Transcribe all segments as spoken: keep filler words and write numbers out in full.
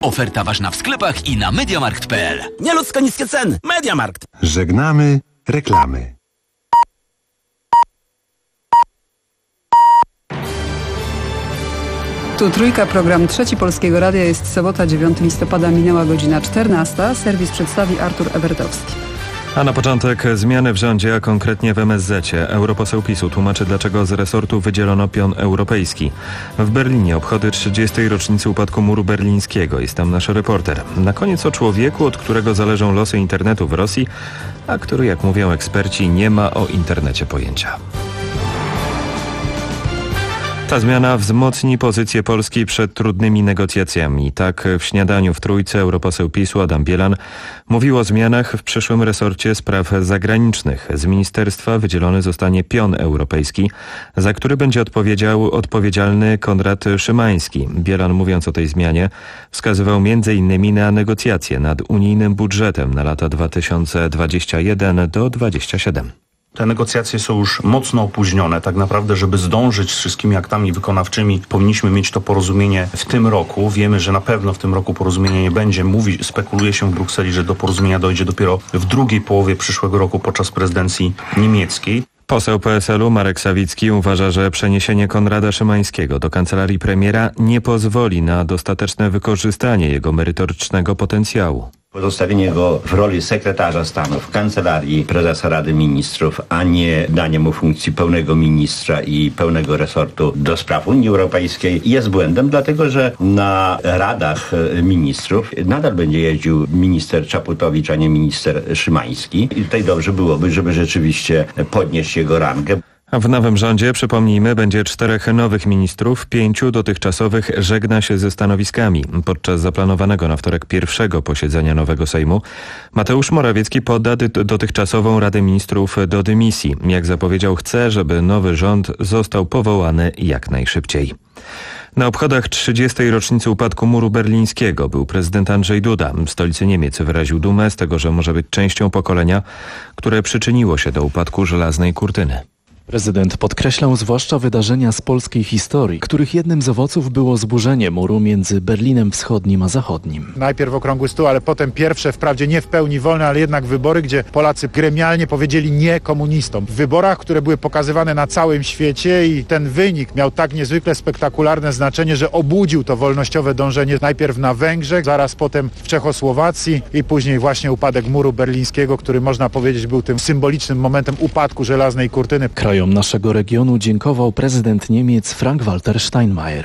Oferta ważna w sklepach i na mediamarkt kropka p l. Nieludzko niskie ceny. Mediamarkt. Żegnamy reklamy. Tu Trójka, program Trzeci Polskiego Radia. Jest sobota, dziewiątego listopada, minęła godzina czternasta. Serwis przedstawi Artur Ebertowski. A na początek zmiany w rządzie, a konkretnie w em es zecie. Europoseł PiSu tłumaczy, dlaczego z resortu wydzielono pion europejski. W Berlinie obchody trzydziestej rocznicy upadku muru berlińskiego. Jest tam nasz reporter. Na koniec o człowieku, od którego zależą losy internetu w Rosji, a który, jak mówią eksperci, nie ma o internecie pojęcia. Ta zmiana wzmocni pozycję Polski przed trudnymi negocjacjami. Tak w śniadaniu w Trójce europoseł PiSu Adam Bielan mówił o zmianach w przyszłym resorcie spraw zagranicznych. Z ministerstwa wydzielony zostanie pion europejski, za który będzie odpowiedział, odpowiedzialny Konrad Szymański. Bielan, mówiąc o tej zmianie, wskazywał między innymi na negocjacje nad unijnym budżetem na lata dwa tysiące dwudziesty pierwszy do dwa tysiące dwudziestego siódmego. Te negocjacje są już mocno opóźnione. Tak naprawdę, żeby zdążyć z wszystkimi aktami wykonawczymi, powinniśmy mieć to porozumienie w tym roku. Wiemy, że na pewno w tym roku porozumienia nie będzie. Mówi, spekuluje się w Brukseli, że do porozumienia dojdzie dopiero w drugiej połowie przyszłego roku podczas prezydencji niemieckiej. Poseł P S L u Marek Sawicki uważa, że przeniesienie Konrada Szymańskiego do kancelarii premiera nie pozwoli na dostateczne wykorzystanie jego merytorycznego potencjału. Pozostawienie go w roli sekretarza stanu w kancelarii prezesa Rady Ministrów, a nie danie mu funkcji pełnego ministra i pełnego resortu do spraw Unii Europejskiej jest błędem, dlatego że na radach ministrów nadal będzie jeździł minister Czaputowicz, a nie minister Szymański. I tutaj dobrze byłoby, żeby rzeczywiście podnieść jego rangę. A w nowym rządzie, przypomnijmy, będzie czterech nowych ministrów, pięciu dotychczasowych żegna się ze stanowiskami. Podczas zaplanowanego na wtorek pierwszego posiedzenia nowego Sejmu Mateusz Morawiecki poda dotychczasową Radę Ministrów do dymisji. Jak zapowiedział, chce, żeby nowy rząd został powołany jak najszybciej. Na obchodach trzydziestej rocznicy upadku muru berlińskiego był prezydent Andrzej Duda. W stolicy Niemiec wyraził dumę z tego, że może być częścią pokolenia, które przyczyniło się do upadku żelaznej kurtyny. Prezydent podkreślał zwłaszcza wydarzenia z polskiej historii, których jednym z owoców było zburzenie muru między Berlinem Wschodnim a Zachodnim. Najpierw okrągły stół, ale potem pierwsze, wprawdzie nie w pełni wolne, ale jednak wybory, gdzie Polacy gremialnie powiedzieli nie komunistom. W wyborach, które były pokazywane na całym świecie i ten wynik miał tak niezwykle spektakularne znaczenie, że obudził to wolnościowe dążenie najpierw na Węgrzech, zaraz potem w Czechosłowacji i później właśnie upadek muru berlińskiego, który można powiedzieć był tym symbolicznym momentem upadku żelaznej kurtyny. Krajom naszego regionu dziękował prezydent Niemiec Frank-Walter Steinmeier.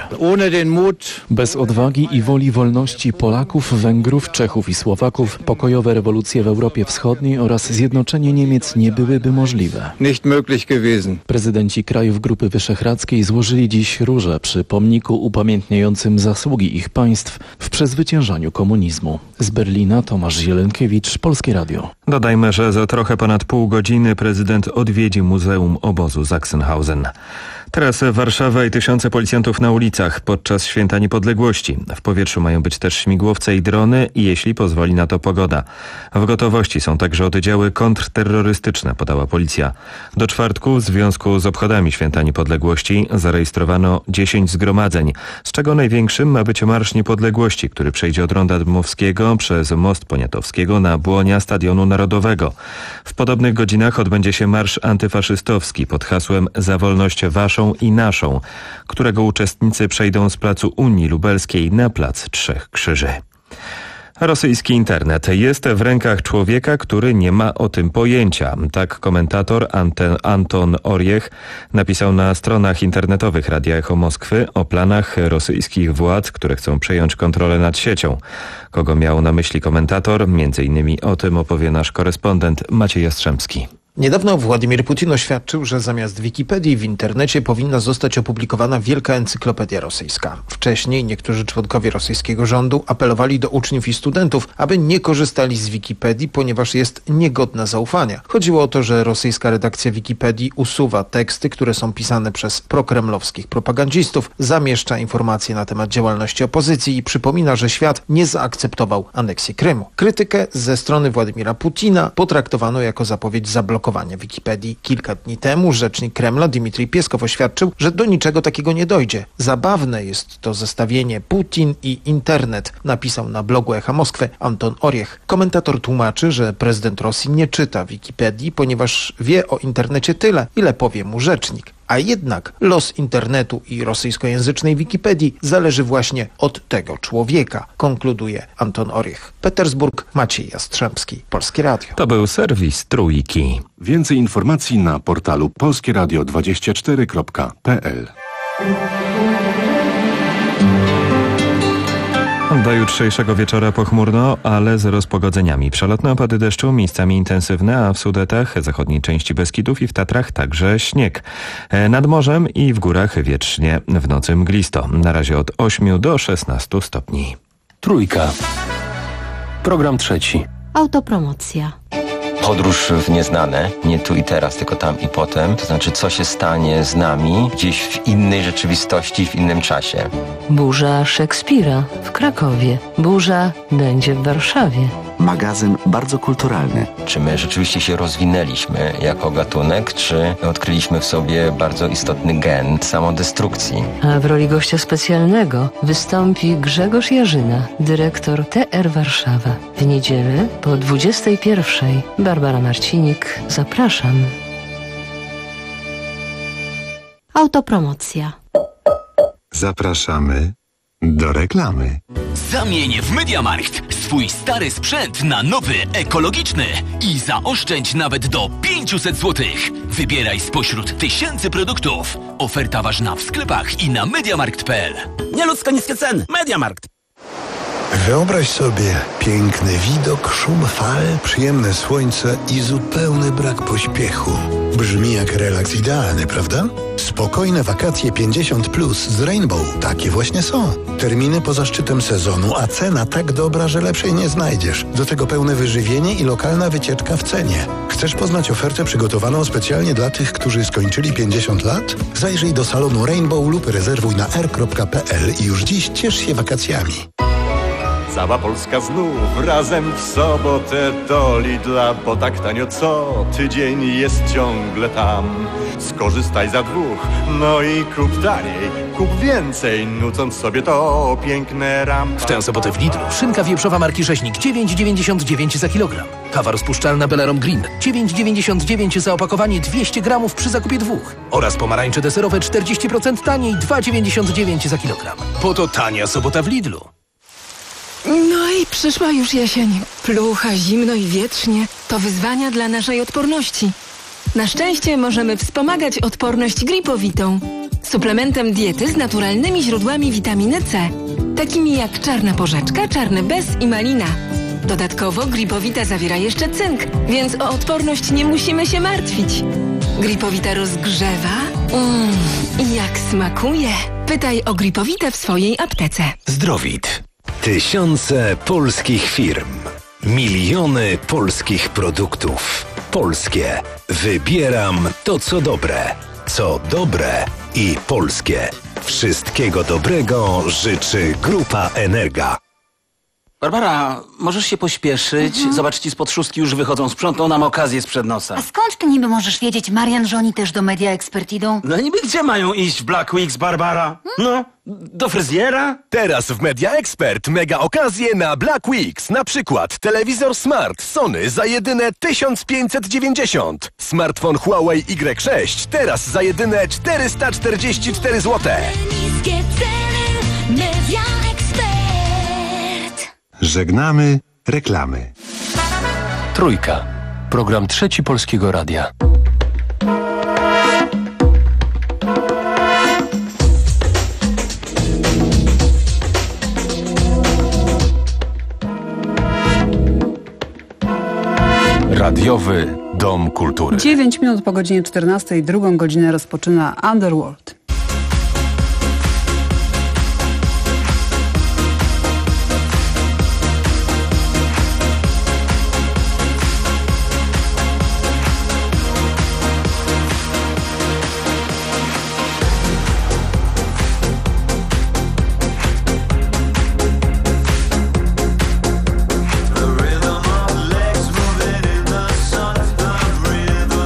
Bez odwagi i woli wolności Polaków, Węgrów, Czechów i Słowaków pokojowe rewolucje w Europie Wschodniej oraz zjednoczenie Niemiec nie byłyby możliwe. Prezydenci krajów Grupy Wyszehradzkiej złożyli dziś róże przy pomniku upamiętniającym zasługi ich państw w przezwyciężaniu komunizmu. Z Berlina Tomasz Zielenkiewicz, Polskie Radio. Dodajmy, że za trochę ponad pół godziny prezydent odwiedzi Muzeum Obozu Sachsenhausen. Teraz Warszawa i tysiące policjantów na ulicach podczas Święta Niepodległości. W powietrzu mają być też śmigłowce i drony, jeśli pozwoli na to pogoda. W gotowości są także oddziały kontrterrorystyczne, podała policja. Do czwartku w związku z obchodami Święta Niepodległości zarejestrowano dziesięć zgromadzeń, z czego największym ma być Marsz Niepodległości, który przejdzie od Ronda Dmowskiego przez Most Poniatowskiego na błonia Stadionu Narodowego. W podobnych godzinach odbędzie się marsz antyfaszystowski pod hasłem Za wolność waszą i naszą, którego uczestnicy przejdą z placu Unii Lubelskiej na plac Trzech Krzyży. Rosyjski internet jest w rękach człowieka, który nie ma o tym pojęcia. Tak komentator Anten, Anton Orjech napisał na stronach internetowych Radia Echo Moskwy o planach rosyjskich władz, które chcą przejąć kontrolę nad siecią. Kogo miał na myśli komentator? Między innymi o tym opowie nasz korespondent Maciej Jastrzębski. Niedawno Władimir Putin oświadczył, że zamiast Wikipedii w internecie powinna zostać opublikowana Wielka Encyklopedia Rosyjska. Wcześniej niektórzy członkowie rosyjskiego rządu apelowali do uczniów i studentów, aby nie korzystali z Wikipedii, ponieważ jest niegodna zaufania. Chodziło o to, że rosyjska redakcja Wikipedii usuwa teksty, które są pisane przez prokremlowskich propagandzistów, zamieszcza informacje na temat działalności opozycji i przypomina, że świat nie zaakceptował aneksji Krymu. Krytykę ze strony Władimira Putina potraktowano jako zapowiedź zablokowania zablokowania Wikipedii. Kilka dni temu rzecznik Kremla Dmitrij Pieskow oświadczył, że do niczego takiego nie dojdzie. Zabawne jest to zestawienie Putin i internet, napisał na blogu Echa Moskwy Anton Oriech. Komentator tłumaczy, że prezydent Rosji nie czyta Wikipedii, ponieważ wie o internecie tyle, ile powie mu rzecznik. A jednak los internetu i rosyjskojęzycznej Wikipedii zależy właśnie od tego człowieka, konkluduje Anton Oriech. Petersburg, Maciej Jastrzębski, Polskie Radio. To był serwis Trójki. Więcej informacji na portalu polskie radio dwadzieścia cztery kropka p l. Do jutrzejszego wieczora pochmurno, ale z rozpogodzeniami. Przelotne opady deszczu, miejscami intensywne, a w Sudetach, zachodniej części Beskidów i w Tatrach także śnieg. Nad morzem i w górach wietrznie, w nocy mglisto. Na razie od ośmiu do szesnastu stopni. Trójka. Program trzeci. Autopromocja. Podróż w nieznane, nie tu i teraz, tylko tam i potem. To znaczy, co się stanie z nami gdzieś w innej rzeczywistości, w innym czasie. Burza Szekspira w Krakowie. Burza będzie w Warszawie. Magazyn bardzo kulturalny. Czy my rzeczywiście się rozwinęliśmy jako gatunek, czy odkryliśmy w sobie bardzo istotny gen samodestrukcji? A w roli gościa specjalnego wystąpi Grzegorz Jarzyna, dyrektor T R Warszawa. W niedzielę po dwudziestej pierwszej. Barbara Marcinik, zapraszam. Autopromocja. Zapraszamy do reklamy. Zamień w MediaMarkt swój stary sprzęt na nowy, ekologiczny i zaoszczędź nawet do pięćset złotych. Wybieraj spośród tysięcy produktów. Oferta ważna w sklepach i na mediamarkt kropka p l. Nieludzko niskie ceny. MediaMarkt. Wyobraź sobie piękny widok, szum fal, przyjemne słońce i zupełny brak pośpiechu. Brzmi jak relaks idealny, prawda? Spokojne wakacje pięćdziesiąt plus z Rainbow. Takie właśnie są. Terminy poza szczytem sezonu, a cena tak dobra, że lepszej nie znajdziesz. Do tego pełne wyżywienie i lokalna wycieczka w cenie. Chcesz poznać ofertę przygotowaną specjalnie dla tych, którzy skończyli pięćdziesiąt lat? Zajrzyj do salonu Rainbow lub rezerwuj na r kropka p l i już dziś ciesz się wakacjami. Cała Polska znów razem w sobotę do Lidla, bo tak tanio co tydzień jest ciągle tam. Skorzystaj za dwóch, no i kup taniej, kup więcej, nucąc sobie to piękne ram. W tę sobotę w Lidlu szynka wieprzowa marki Rzeźnik dziewięć dziewięćdziesiąt dziewięć za kilogram. Kawa rozpuszczalna Belarom Green dziewięć dziewięćdziesiąt dziewięć za opakowanie dwieście gramów przy zakupie dwóch. Oraz pomarańcze deserowe czterdzieści procent taniej dwa dziewięćdziesiąt dziewięć za kilogram. Po to tania sobota w Lidlu. No i przyszła już jesień. Plucha, zimno i wietrznie. To wyzwania dla naszej odporności. Na szczęście możemy wspomagać odporność gripowitą. Suplementem diety z naturalnymi źródłami witaminy C. Takimi jak czarna porzeczka, czarny bez i malina. Dodatkowo gripowita zawiera jeszcze cynk, więc o odporność nie musimy się martwić. Gripowita rozgrzewa. Mmm, i jak smakuje. Pytaj o gripowitę w swojej aptece. Zdrowit. Tysiące polskich firm. Miliony polskich produktów. Polskie. Wybieram to, co dobre. Co dobre i polskie. Wszystkiego dobrego życzy Grupa Energa. Barbara, możesz się pośpieszyć? Mhm. Zobacz, ci spod szóstki już wychodzą, sprzątną nam okazję sprzed nosa. A skąd ty niby możesz wiedzieć, Marian, że oni też do Media Expert idą? No niby gdzie mają iść w Black Weeks, Barbara? No, do fryzjera? Teraz w Media Expert mega okazje na Black Weeks. Na przykład telewizor Smart Sony za jedyne tysiąc pięćset dziewięćdziesiąt. Smartfon Huawei Y sześć teraz za jedyne czterysta czterdzieści cztery złote. Niskie ceny, Media Expert. Żegnamy reklamy. Trójka. Program trzeci Polskiego Radia. Radiowy Dom Kultury. dziewięć minut po godzinie czternastej, drugą godzinę rozpoczyna Underworld. The rhythm of legs moving in the sun, the rhythm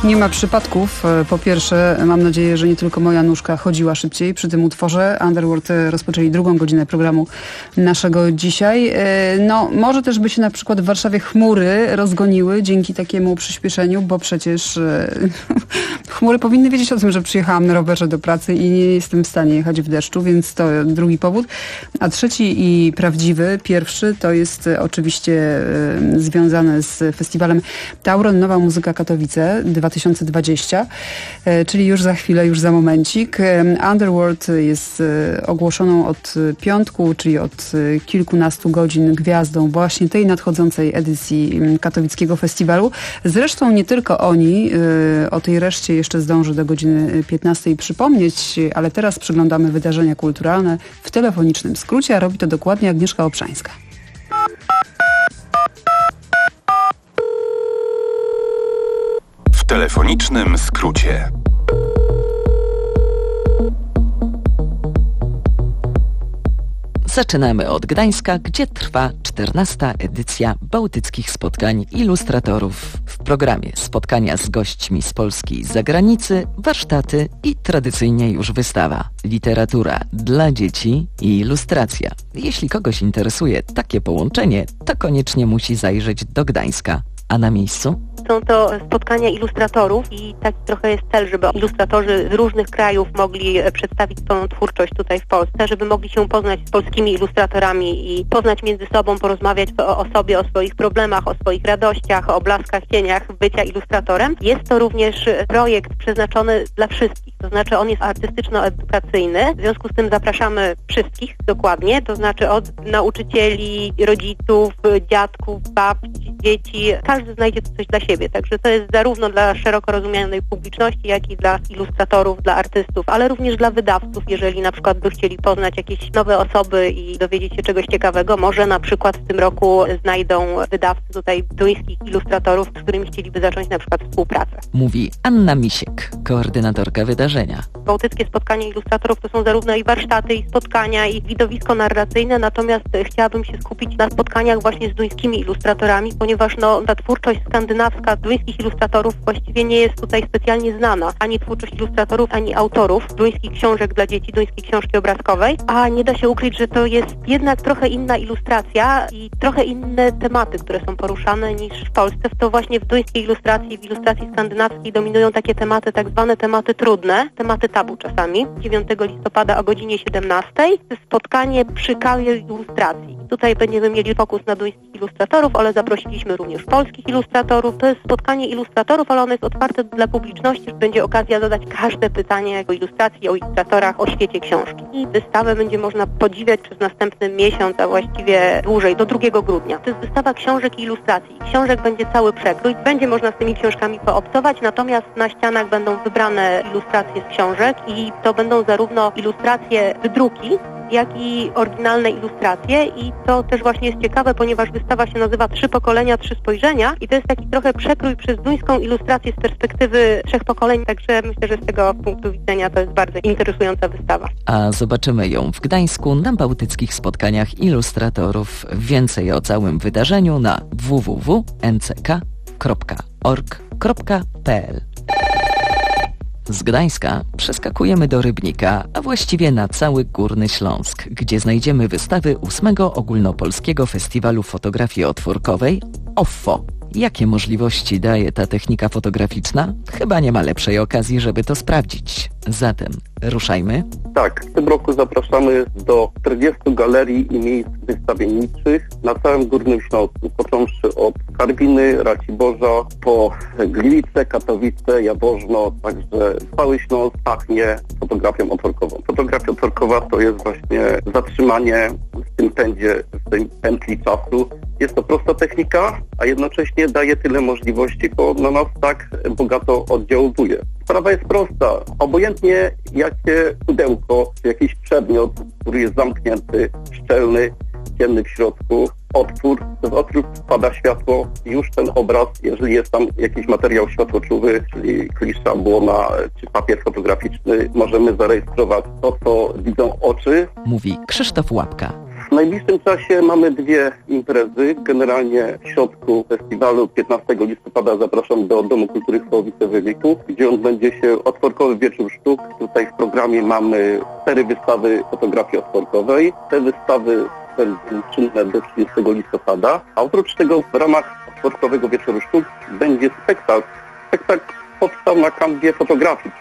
Nie ma przypadków. Po pierwsze, mam nadzieję, że nie tylko moja nóżka chodziła szybciej przy tym utworze. Underworld rozpoczęli drugą godzinę programu naszego dzisiaj. No, może też by się na przykład w Warszawie chmury rozgoniły dzięki takiemu przyspieszeniu, bo przecież chmury powinny wiedzieć o tym, że przyjechałam na rowerze do pracy i nie jestem w stanie jechać w deszczu, więc to drugi powód. A trzeci i prawdziwy, pierwszy, to jest oczywiście związane z festiwalem Tauron Nowa Muzyka Katowice dwa tysiące dwudziesty, czyli już za chwilę, już za momencik. Underworld jest ogłoszoną od piątku, czyli od kilkunastu godzin gwiazdą właśnie tej nadchodzącej edycji katowickiego festiwalu. Zresztą nie tylko oni, o tej reszcie jeszcze zdążę do godziny piętnastej przypomnieć, ale teraz przeglądamy wydarzenia kulturalne w telefonicznym skrócie, a robi to dokładnie Agnieszka Obszańska. W telefonicznym skrócie. Zaczynamy od Gdańska, gdzie trwa czternasta edycja Bałtyckich Spotkań Ilustratorów. W programie spotkania z gośćmi z Polski i z zagranicy, warsztaty i tradycyjnie już wystawa. Literatura dla dzieci i ilustracja. Jeśli kogoś interesuje takie połączenie, to koniecznie musi zajrzeć do Gdańska. A na miejscu? Są to spotkania ilustratorów i taki trochę jest cel, żeby ilustratorzy z różnych krajów mogli przedstawić swoją twórczość tutaj w Polsce, żeby mogli się poznać z polskimi ilustratorami i poznać między sobą, porozmawiać o, o sobie, o swoich problemach, o swoich radościach, o blaskach, cieniach bycia ilustratorem. Jest to również projekt przeznaczony dla wszystkich, to znaczy on jest artystyczno-edukacyjny, w związku z tym zapraszamy wszystkich dokładnie, to znaczy od nauczycieli, rodziców, dziadków, babci, dzieci, każdy znajdzie tu coś dla siebie, także to jest zarówno dla szeroko rozumianej publiczności, jak i dla ilustratorów, dla artystów, ale również dla wydawców, jeżeli na przykład by chcieli poznać jakieś nowe osoby i dowiedzieć się czegoś ciekawego, może na przykład w tym roku znajdą wydawcy tutaj duńskich ilustratorów, z którymi chcieliby zacząć na przykład współpracę. Mówi Anna Misiek, koordynatorka wydarzenia. Bałtyckie Spotkania Ilustratorów to są zarówno i warsztaty, i spotkania, i widowisko narracyjne, natomiast chciałabym się skupić na spotkaniach właśnie z duńskimi ilustratorami, ponieważ no, ta twórczość skandynawska duńskich ilustratorów właściwie nie jest tutaj specjalnie znana. Ani twórczość ilustratorów, ani autorów duńskich książek dla dzieci, duńskiej książki obrazkowej, a nie da się ukryć, że to jest jednak trochę inna ilustracja i trochę inne tematy, które są poruszane niż w Polsce. To właśnie w duńskiej ilustracji, w ilustracji skandynawskiej dominują takie tematy, tak zwane tematy trudne, tematy tabu czasami. dziewiątego listopada o godzinie siedemnastej spotkanie przy kawie ilustracji. Tutaj będziemy mieli fokus na duńskich ilustratorów, ale zaprosiliśmy również polskich ilustratorów. To jest spotkanie ilustratorów, ale ono jest otwarte dla publiczności. Będzie okazja zadać każde pytanie o ilustracji, o ilustratorach, o świecie książki. I wystawę będzie można podziwiać przez następny miesiąc, a właściwie dłużej, do drugiego grudnia. To jest wystawa książek i ilustracji. Książek będzie cały przekrój. Będzie można z tymi książkami poobcować, natomiast na ścianach będą wybrane ilustracje z książek i to będą zarówno ilustracje, wydruki, jak i oryginalne ilustracje i to też właśnie jest ciekawe, ponieważ wystawa się nazywa Trzy pokolenia, trzy spojrzenia i to jest taki trochę przekrój przez duńską ilustrację z perspektywy trzech pokoleń, także myślę, że z tego punktu widzenia to jest bardzo interesująca wystawa. A zobaczymy ją w Gdańsku na Bałtyckich Spotkaniach Ilustratorów. Więcej o całym wydarzeniu na w w w kropka n c k kropka org kropka p l. Z Gdańska przeskakujemy do Rybnika, a właściwie na cały Górny Śląsk, gdzie znajdziemy wystawy ósmego Ogólnopolskiego Festiwalu Fotografii Otworkowej O F F O. Jakie możliwości daje ta technika fotograficzna? Chyba nie ma lepszej okazji, żeby to sprawdzić. Zatem ruszajmy. Tak, w tym roku zapraszamy do czterdziestu galerii i miejsc wystawienniczych na całym Górnym Śląsku, począwszy od Karwiny, Raciborza, po Gliwice, Katowice, Jaworzno, także cały Śląsk pachnie fotografią otworkową. Fotografia otworkowa to jest właśnie zatrzymanie w tym pędzie, w tej pętli czasu. Jest to prosta technika, a jednocześnie daje tyle możliwości, bo na nas tak bogato oddziałuje. Sprawa jest prosta. Obojętnie jakie pudełko, czy jakiś przedmiot, który jest zamknięty, szczelny, ciemny w środku, otwór, z otwór wpada światło i już ten obraz, jeżeli jest tam jakiś materiał światłoczuły, czyli klisza, błona, czy papier fotograficzny, możemy zarejestrować to, co widzą oczy. Mówi Krzysztof Łapka. W najbliższym czasie mamy dwie imprezy. Generalnie w środku festiwalu piętnastego listopada zapraszam do Domu Kultury w Połowice Wybiegu, gdzie odbędzie się otworkowy wieczór sztuk. Tutaj w programie mamy cztery wystawy fotografii otworkowej. Te wystawy będą czynne do trzydziestego listopada, a oprócz tego w ramach otworkowego wieczoru sztuk będzie spektakl. Spektakl powstał na kanwie fotografii.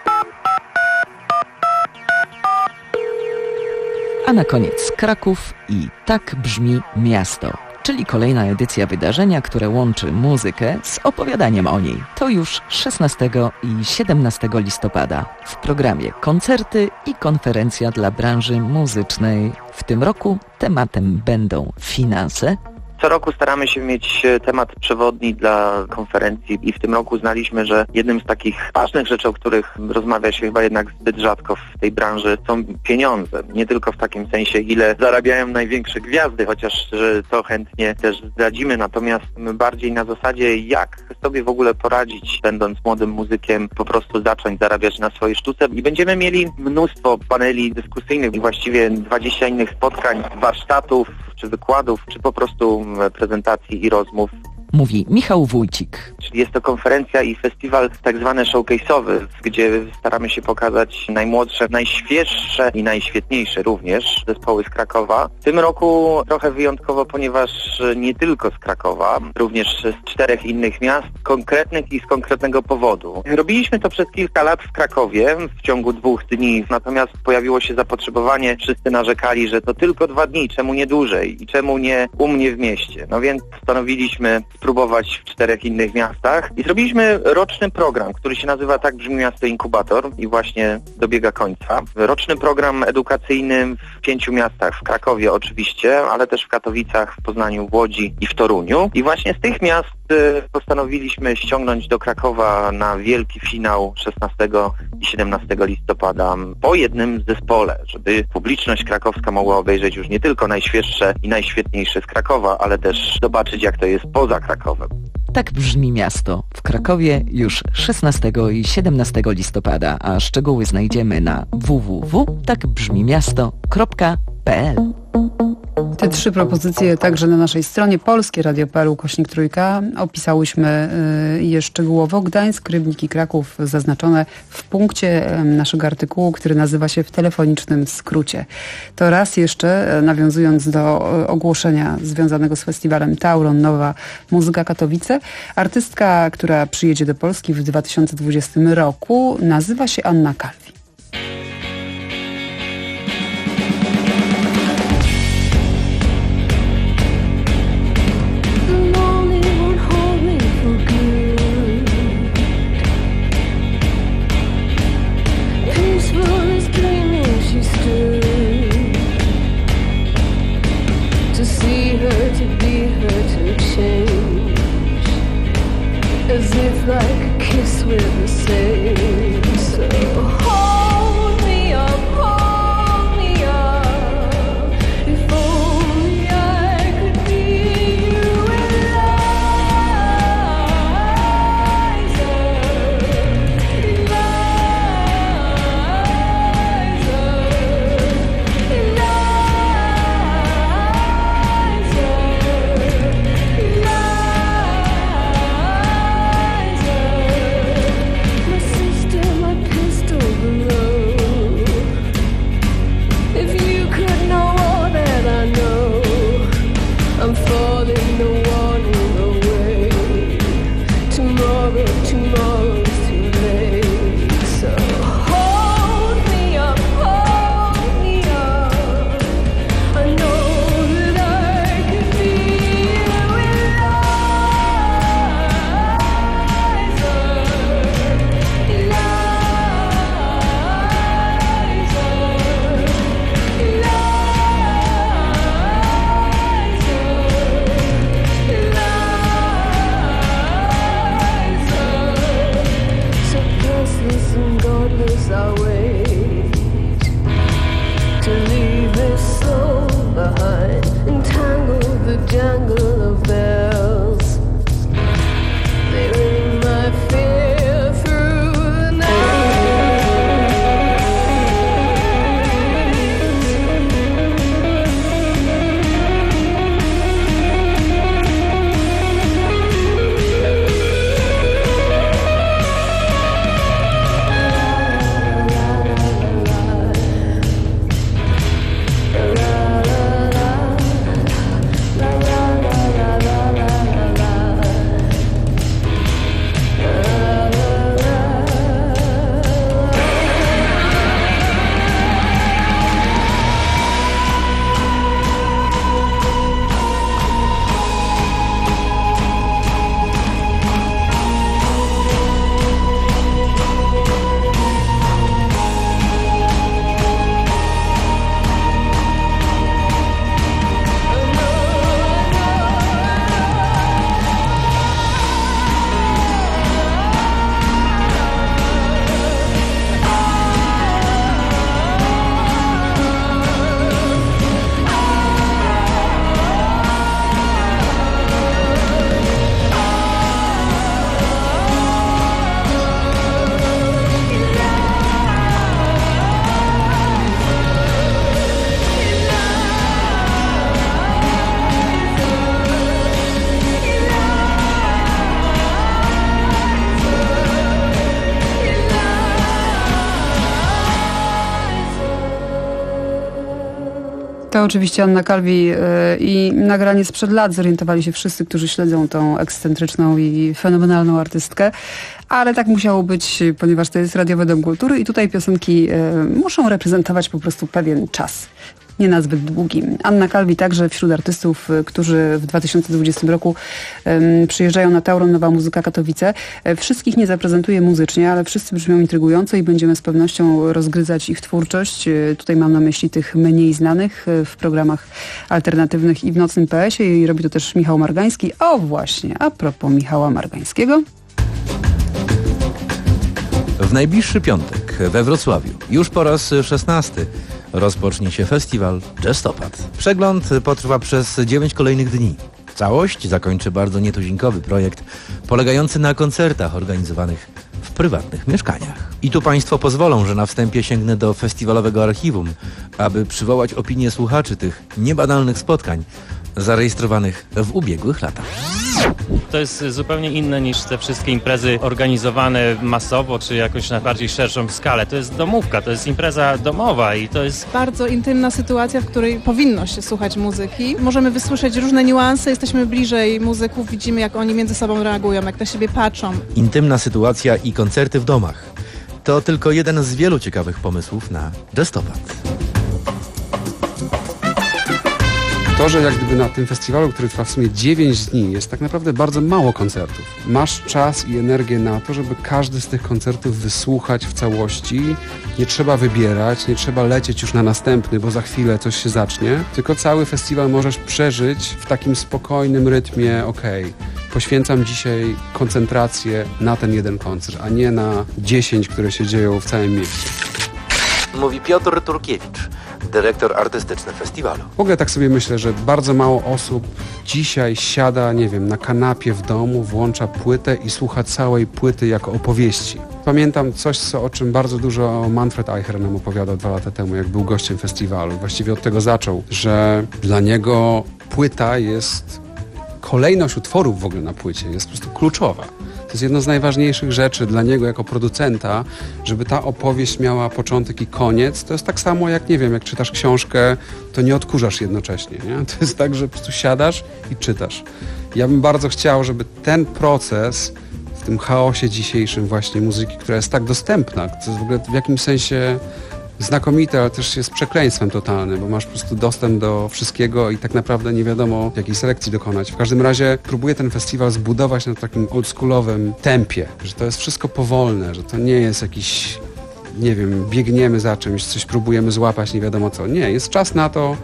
A na koniec Kraków i Tak brzmi miasto, czyli kolejna edycja wydarzenia, które łączy muzykę z opowiadaniem o niej. To już szesnastego i siedemnastego listopada. W programie koncerty i konferencja dla branży muzycznej. W tym roku tematem będą finanse. Co roku staramy się mieć temat przewodni dla konferencji i w tym roku uznaliśmy, że jednym z takich ważnych rzeczy, o których rozmawia się chyba jednak zbyt rzadko w tej branży, są pieniądze. Nie tylko w takim sensie, ile zarabiają największe gwiazdy, chociaż że to chętnie też zdradzimy, natomiast bardziej na zasadzie, jak sobie w ogóle poradzić, będąc młodym muzykiem, po prostu zacząć zarabiać na swojej sztuce. I będziemy mieli mnóstwo paneli dyskusyjnych i właściwie dwadzieścia innych spotkań, warsztatów, czy wykładów, czy po prostu prezentacji i rozmów. Mówi Michał Wójcik. Czyli jest to konferencja i festiwal tak zwany showcase'owy, gdzie staramy się pokazać najmłodsze, najświeższe i najświetniejsze również zespoły z Krakowa. W tym roku trochę wyjątkowo, ponieważ nie tylko z Krakowa, również z czterech innych miast, konkretnych i z konkretnego powodu. Robiliśmy to przez kilka lat w Krakowie w ciągu dwóch dni, natomiast pojawiło się zapotrzebowanie, wszyscy narzekali, że to tylko dwa dni, czemu nie dłużej i czemu nie u mnie w mieście. No więc postanowiliśmy spróbować w czterech innych miastach i zrobiliśmy roczny program, który się nazywa Tak brzmi miasto Inkubator i właśnie dobiega końca. Roczny program edukacyjny w pięciu miastach, w Krakowie oczywiście, ale też w Katowicach, w Poznaniu, w Łodzi i w Toruniu. I właśnie z tych miast postanowiliśmy ściągnąć do Krakowa na wielki finał szesnastego i siedemnastego listopada po jednym zespole, żeby publiczność krakowska mogła obejrzeć już nie tylko najświeższe i najświetniejsze z Krakowa, ale też zobaczyć, jak to jest poza Krakowem. Tak brzmi miasto w Krakowie już szesnastego i siedemnastego listopada, a szczegóły znajdziemy na w w w kropka tak brzmi miasto kropka p l. Te trzy propozycje także na naszej stronie polskie radio kropka p l ukośnik trójka. Opisałyśmy je szczegółowo. Gdańsk, Rybnik i Kraków zaznaczone w punkcie naszego artykułu, który nazywa się W telefonicznym skrócie. To raz jeszcze, nawiązując do ogłoszenia związanego z festiwalem Tauron Nowa Muzyka Katowice, artystka, która przyjedzie do Polski w dwa tysiące dwudziestym roku, nazywa się Anna Kalwi. To oczywiście Anna Calvi yy, i nagranie sprzed lat. Zorientowali się wszyscy, którzy śledzą tą ekscentryczną i fenomenalną artystkę. Ale tak musiało być, ponieważ to jest Radiowy Dom Kultury i tutaj piosenki yy, muszą reprezentować po prostu pewien czas. Nie nazbyt długi. Anna Calvi także wśród artystów, którzy w dwa tysiące dwudziestym roku um, przyjeżdżają na Tauron Nowa Muzyka Katowice. Wszystkich nie zaprezentuję muzycznie, ale wszyscy brzmią intrygująco i będziemy z pewnością rozgryzać ich twórczość. Tutaj mam na myśli tych mniej znanych w programach alternatywnych i w Nocnym P S ie i robi to też Michał Margański. O właśnie, a propos Michała Margańskiego. W najbliższy piątek we Wrocławiu, już po raz szesnasty, rozpocznie się festiwal Jazztopad. Przegląd potrwa przez dziewięć kolejnych dni. Całość zakończy bardzo nietuzinkowy projekt polegający na koncertach organizowanych w prywatnych mieszkaniach. I tu Państwo pozwolą, że na wstępie sięgnę do festiwalowego archiwum, aby przywołać opinię słuchaczy tych niebanalnych spotkań zarejestrowanych w ubiegłych latach. To jest zupełnie inne niż te wszystkie imprezy organizowane masowo, czy jakoś na bardziej szerszą skalę. To jest domówka, to jest impreza domowa i to jest... Bardzo intymna sytuacja, w której powinno się słuchać muzyki. Możemy wysłyszeć różne niuanse, jesteśmy bliżej muzyków, widzimy jak oni między sobą reagują, jak na siebie patrzą. Intymna sytuacja i koncerty w domach. To tylko jeden z wielu ciekawych pomysłów na Jazztopad. To, że jak gdyby na tym festiwalu, który trwa w sumie dziewięć dni, jest tak naprawdę bardzo mało koncertów. Masz czas i energię na to, żeby każdy z tych koncertów wysłuchać w całości. Nie trzeba wybierać, nie trzeba lecieć już na następny, bo za chwilę coś się zacznie. Tylko cały festiwal możesz przeżyć w takim spokojnym rytmie, okej, okay, poświęcam dzisiaj koncentrację na ten jeden koncert, a nie na dziesięć, które się dzieją w całym mieście. Mówi Piotr Turkiewicz, dyrektor artystyczny festiwalu. W ogóle tak sobie myślę, że bardzo mało osób dzisiaj siada, nie wiem, na kanapie w domu, włącza płytę i słucha całej płyty jako opowieści. Pamiętam coś, co, o czym bardzo dużo Manfred Eicher nam opowiadał dwa lata temu, jak był gościem festiwalu. Właściwie od tego zaczął, że dla niego płyta jest, kolejność utworów w ogóle na płycie jest po prostu kluczowa. To jest jedno z najważniejszych rzeczy dla niego jako producenta, żeby ta opowieść miała początek i koniec. To jest tak samo jak, nie wiem, jak czytasz książkę, to nie odkurzasz jednocześnie, nie? To jest tak, że po prostu siadasz i czytasz. Ja bym bardzo chciał, żeby ten proces w tym chaosie dzisiejszym właśnie muzyki, która jest tak dostępna, to jest w ogóle w jakimś sensie znakomite, ale też jest przekleństwem totalnym, bo masz po prostu dostęp do wszystkiego i tak naprawdę nie wiadomo, jakiej selekcji dokonać. W każdym razie próbuję ten festiwal zbudować na takim oldschoolowym tempie, że to jest wszystko powolne, że to nie jest jakiś, nie wiem, biegniemy za czymś, coś próbujemy złapać, nie wiadomo co. Nie, jest czas na to,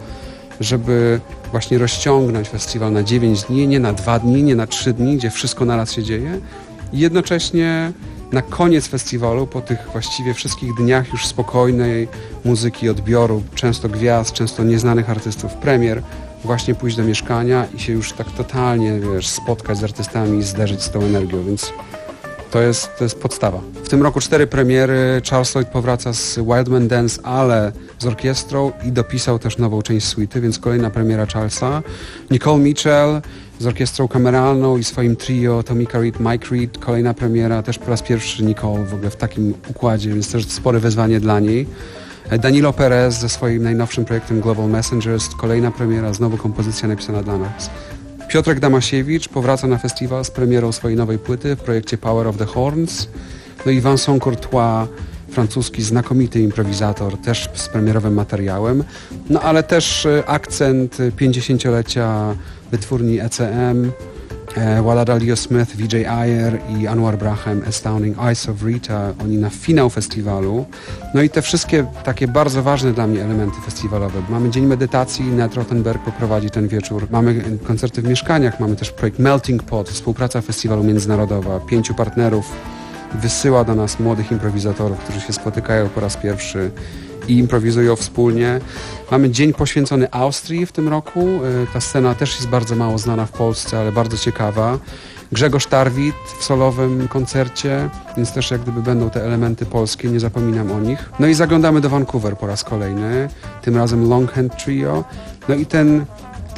żeby właśnie rozciągnąć festiwal na dziewięć dni, nie na dwa dni, nie na trzy dni, gdzie wszystko naraz się dzieje i jednocześnie na koniec festiwalu, po tych właściwie wszystkich dniach już spokojnej muzyki, odbioru, często gwiazd, często nieznanych artystów, premier, właśnie pójść do mieszkania i się już tak totalnie, wiesz, spotkać z artystami i zderzyć z tą energią, więc to jest, to jest podstawa. W tym roku cztery premiery. Charles Lloyd powraca z Wildman Dance, ale z orkiestrą i dopisał też nową część suity, więc kolejna premiera Charlesa. Nicole Mitchell z orkiestrą kameralną i swoim trio Tomika Reed, Mike Reed. Kolejna premiera, też po raz pierwszy Nicole w ogóle w takim układzie, więc też spore wyzwanie dla niej. Danilo Perez ze swoim najnowszym projektem Global Messengers. Kolejna premiera, znowu kompozycja napisana dla nas. Piotrek Damasiewicz powraca na festiwal z premierą swojej nowej płyty w projekcie Power of the Horns. No i Vincent Courtois, francuski znakomity improwizator, też z premierowym materiałem. No ale też akcent pięćdziesięciolecia wytwórni E C M, e, Walada Leo Smith, V J Ayer i Anwar Brahem, Astounding Eyes of Rita, oni na finał festiwalu. No i te wszystkie takie bardzo ważne dla mnie elementy festiwalowe. Mamy Dzień Medytacji, Ned Rottenberg poprowadzi ten wieczór. Mamy koncerty w mieszkaniach, mamy też projekt Melting Pot, współpraca festiwalu międzynarodowa, pięciu partnerów wysyła do nas młodych improwizatorów, którzy się spotykają po raz pierwszy i improwizują wspólnie. Mamy dzień poświęcony Austrii w tym roku. Ta scena też jest bardzo mało znana w Polsce, ale bardzo ciekawa. Grzegorz Tarwit w solowym koncercie, więc też jak gdyby będą te elementy polskie, nie zapominam o nich. No i zaglądamy do Vancouver po raz kolejny, tym razem Longhand Trio. No i ten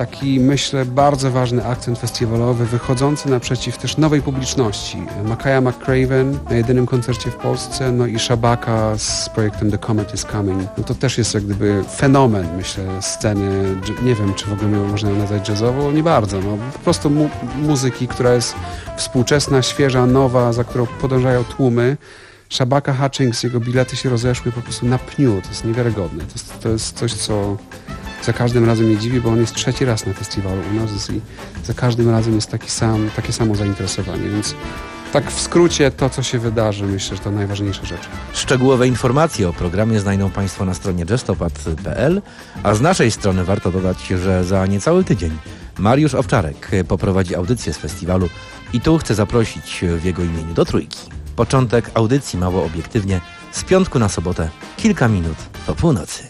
taki, myślę, bardzo ważny akcent festiwalowy, wychodzący naprzeciw też nowej publiczności. Makaya McCraven na jedynym koncercie w Polsce, no i Shabaka z projektem The Comet is Coming. No to też jest jak gdyby fenomen, myślę, sceny, nie wiem, czy w ogóle można ją nazwać jazzową, nie bardzo, no po prostu mu- muzyki, która jest współczesna, świeża, nowa, za którą podążają tłumy. Shabaka Hutchings, jego bilety się rozeszły po prostu na pniu, to jest niewiarygodne. To jest, to jest coś, co za każdym razem mnie dziwi, bo on jest trzeci raz na festiwalu u nas i za każdym razem jest taki sam, takie samo zainteresowanie, więc tak w skrócie to, co się wydarzy, myślę, że to najważniejsza rzecz. Szczegółowe informacje o programie znajdą Państwo na stronie jazztopad kropka p l, a z naszej strony warto dodać, że za niecały tydzień Mariusz Owczarek poprowadzi audycję z festiwalu i tu chcę zaprosić w jego imieniu do Trójki. Początek audycji mało obiektywnie z piątku na sobotę, kilka minut po północy.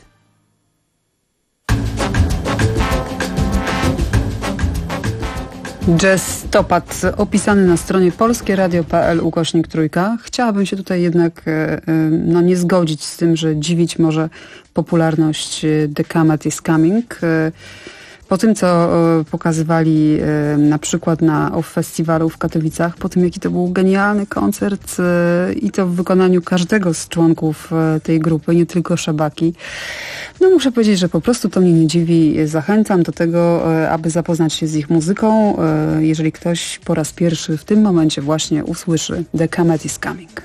Jazztopad opisany na stronie polskieradio kropka p l ukośnik trójka. Chciałabym się tutaj jednak no, nie zgodzić z tym, że dziwić może popularność The Comet is Coming. Po tym, co pokazywali na przykład na Off Festiwalu w Katowicach, po tym, jaki to był genialny koncert i to w wykonaniu każdego z członków tej grupy, nie tylko Szabaki. No muszę powiedzieć, że po prostu to mnie nie dziwi. Zachęcam do tego, aby zapoznać się z ich muzyką, jeżeli ktoś po raz pierwszy w tym momencie właśnie usłyszy The Comet is Coming.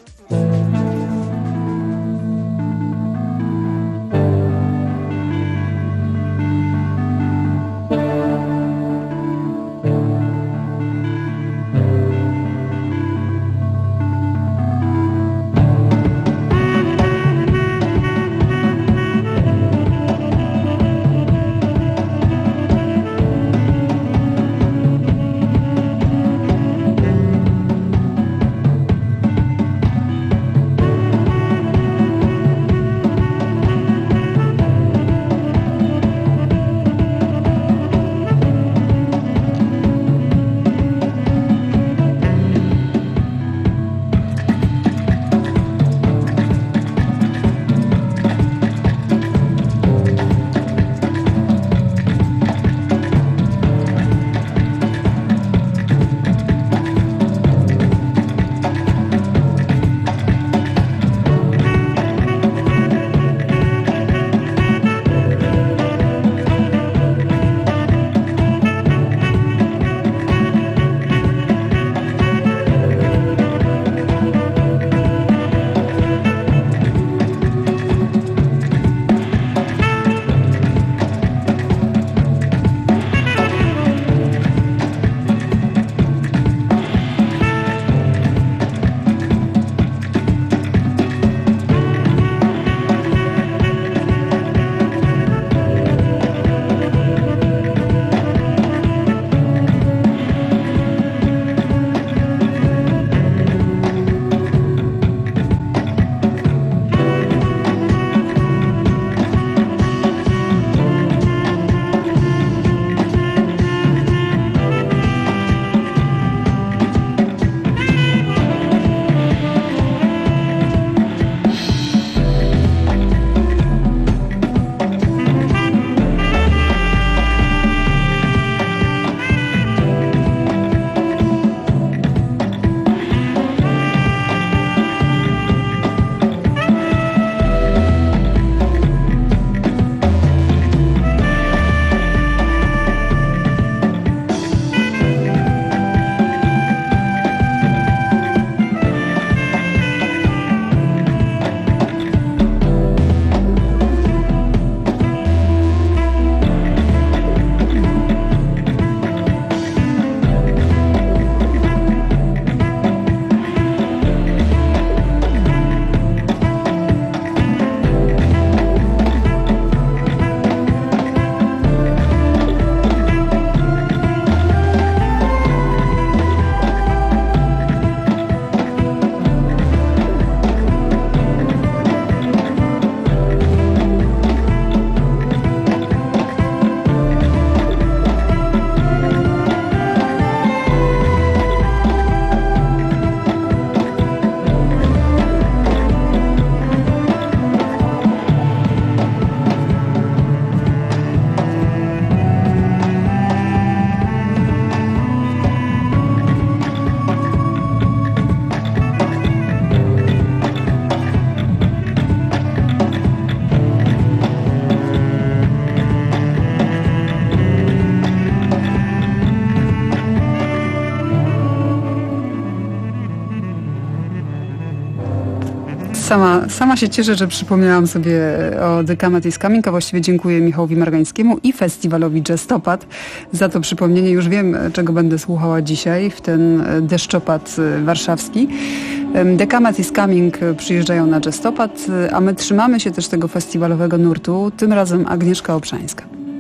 Sama, sama się cieszę, że przypomniałam sobie o The Comet is Coming, a właściwie dziękuję Michałowi Margańskiemu i festiwalowi Jazztopad za to przypomnienie. Już wiem, czego będę słuchała dzisiaj w ten deszczopad warszawski. The Comet is Coming przyjeżdżają na Jazztopad, a my trzymamy się też tego festiwalowego nurtu, tym razem Agnieszka Obszańska.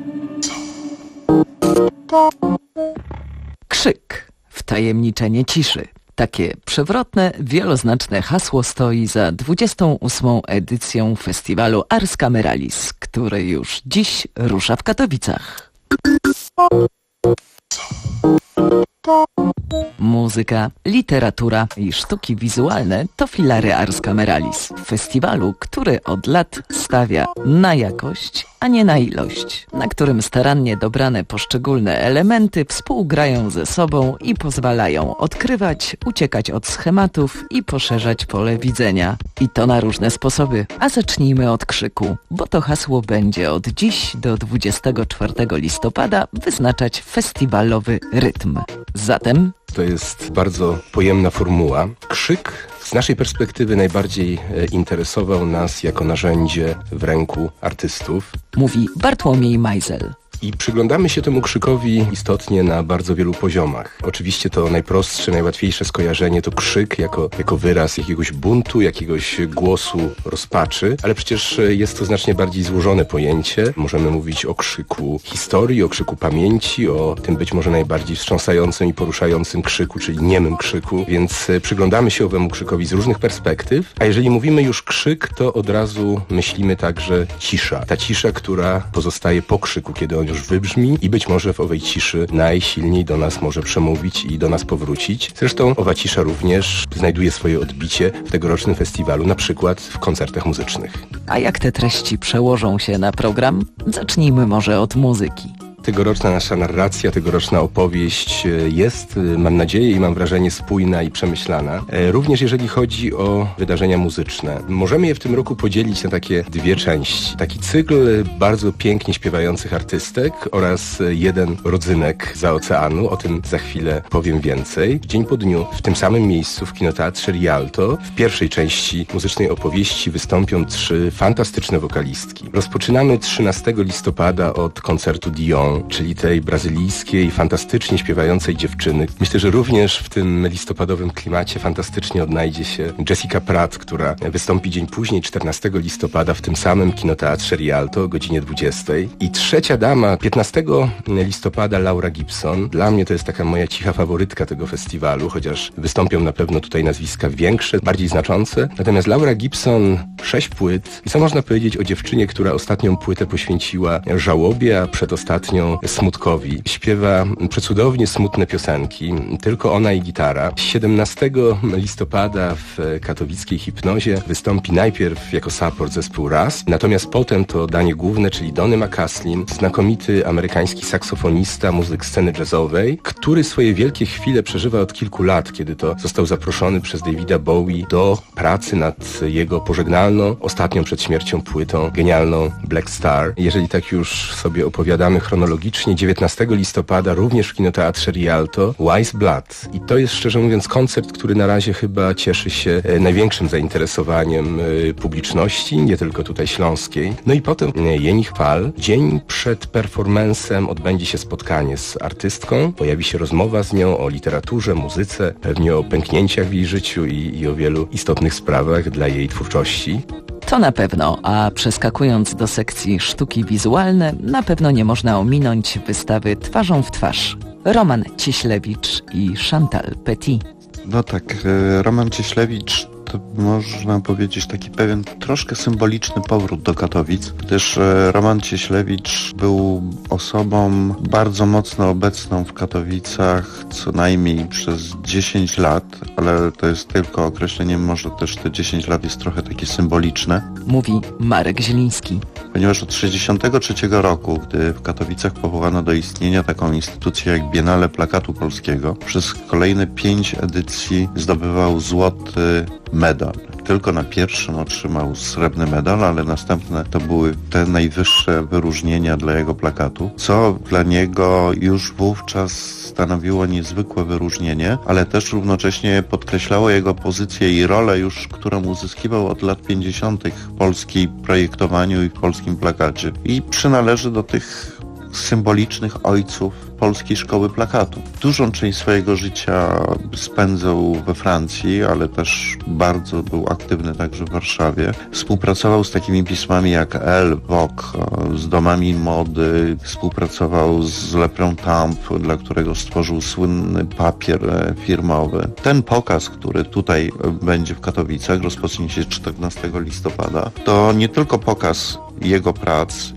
Krzyk, wtajemniczenie ciszy. Takie przewrotne, wieloznaczne hasło stoi za dwudziestą ósmą edycją festiwalu Ars Cameralis, który już dziś rusza w Katowicach. Muzyka, literatura i sztuki wizualne to filary Ars Cameralis, festiwalu, który od lat stawia na jakość, a nie na ilość, na którym starannie dobrane poszczególne elementy współgrają ze sobą i pozwalają odkrywać, uciekać od schematów i poszerzać pole widzenia. I to na różne sposoby. A zacznijmy od krzyku, bo to hasło będzie od dziś do dwudziestego czwartego listopada wyznaczać festiwalowy rytm. Zatem to jest bardzo pojemna formuła. Krzyk z naszej perspektywy najbardziej interesował nas jako narzędzie w ręku artystów. Mówi Bartłomiej Majzel. I przyglądamy się temu krzykowi istotnie na bardzo wielu poziomach. Oczywiście to najprostsze, najłatwiejsze skojarzenie to krzyk jako, jako wyraz jakiegoś buntu, jakiegoś głosu rozpaczy, ale przecież jest to znacznie bardziej złożone pojęcie. Możemy mówić o krzyku historii, o krzyku pamięci, o tym być może najbardziej wstrząsającym i poruszającym krzyku, czyli niemym krzyku, więc przyglądamy się owemu krzykowi z różnych perspektyw, a jeżeli mówimy już krzyk, to od razu myślimy także cisza. Ta cisza, która pozostaje po krzyku, kiedy on już wybrzmi i być może w owej ciszy najsilniej do nas może przemówić i do nas powrócić. Zresztą owa cisza również znajduje swoje odbicie w tegorocznym festiwalu, na przykład w koncertach muzycznych. A jak te treści przełożą się na program? Zacznijmy może od muzyki. Tegoroczna nasza narracja, tegoroczna opowieść jest, mam nadzieję i mam wrażenie, spójna i przemyślana. Również jeżeli chodzi o wydarzenia muzyczne. Możemy je w tym roku podzielić na takie dwie części. Taki cykl bardzo pięknie śpiewających artystek oraz jeden rodzynek za oceanu. O tym za chwilę powiem więcej. Dzień po dniu w tym samym miejscu w Kinoteatrze Rialto w pierwszej części muzycznej opowieści wystąpią trzy fantastyczne wokalistki. Rozpoczynamy trzynastego listopada od koncertu Dion, czyli tej brazylijskiej, fantastycznie śpiewającej dziewczyny. Myślę, że również w tym listopadowym klimacie fantastycznie odnajdzie się Jessica Pratt, która wystąpi dzień później, czternastego listopada w tym samym Kinoteatrze Rialto o godzinie dwudziestej. I trzecia dama, piętnastego listopada Laura Gibson. Dla mnie to jest taka moja cicha faworytka tego festiwalu, chociaż wystąpią na pewno tutaj nazwiska większe, bardziej znaczące. Natomiast Laura Gibson, sześć płyt. I co można powiedzieć o dziewczynie, która ostatnią płytę poświęciła żałobie, a przedostatnią smutkowi. Śpiewa przecudownie smutne piosenki, tylko ona i gitara. siedemnastego listopada w katowickiej Hipnozie wystąpi najpierw jako support zespół Raz, natomiast potem to danie główne, czyli Donny McCaslin, znakomity amerykański saksofonista, muzyk sceny jazzowej, który swoje wielkie chwile przeżywa od kilku lat, kiedy to został zaproszony przez Davida Bowie do pracy nad jego pożegnalną, ostatnią przed śmiercią płytą, genialną Black Star. Jeżeli tak już sobie opowiadamy chronologicznie, dziewiętnastego listopada również w Kinoteatrze Rialto Wise Blood. I to jest, szczerze mówiąc, koncert, który na razie chyba cieszy się największym zainteresowaniem publiczności, nie tylko tutaj śląskiej. No i potem Jenich Pal. Dzień przed performancem odbędzie się spotkanie z artystką, pojawi się rozmowa z nią o literaturze, muzyce, pewnie o pęknięciach w jej życiu i, i o wielu istotnych sprawach dla jej twórczości. To na pewno, a przeskakując do sekcji sztuki wizualne, na pewno nie można ominąć wystawy Twarzą w twarz. Roman Cieślewicz i Chantal Petit. No tak, Roman Cieślewicz to można powiedzieć taki pewien troszkę symboliczny powrót do Katowic, gdyż Roman Cieślewicz był osobą bardzo mocno obecną w Katowicach co najmniej przez dziesięć lat, ale to jest tylko określenie, może też te dziesięć lat jest trochę takie symboliczne. Mówi Marek Zieliński. Ponieważ od sześćdziesiątego trzeciego roku, gdy w Katowicach powołano do istnienia taką instytucję jak Biennale Plakatu Polskiego, przez kolejne pięć edycji zdobywał złoty medal. Tylko na pierwszym otrzymał srebrny medal, ale następne to były te najwyższe wyróżnienia dla jego plakatu, co dla niego już wówczas stanowiło niezwykłe wyróżnienie, ale też równocześnie podkreślało jego pozycję i rolę już, którą uzyskiwał od lat pięćdziesiątych w polskiej projektowaniu i w polskim plakacie. I przynależy do tych symbolicznych ojców polskiej szkoły plakatu. Dużą część swojego życia spędzał we Francji, ale też bardzo był aktywny także w Warszawie. Współpracował z takimi pismami jak Elle, Vogue, z domami mody, współpracował z Le Printemps, dla którego stworzył słynny papier firmowy. Ten pokaz, który tutaj będzie w Katowicach, rozpocznie się czternastego listopada, to nie tylko pokaz jego prac,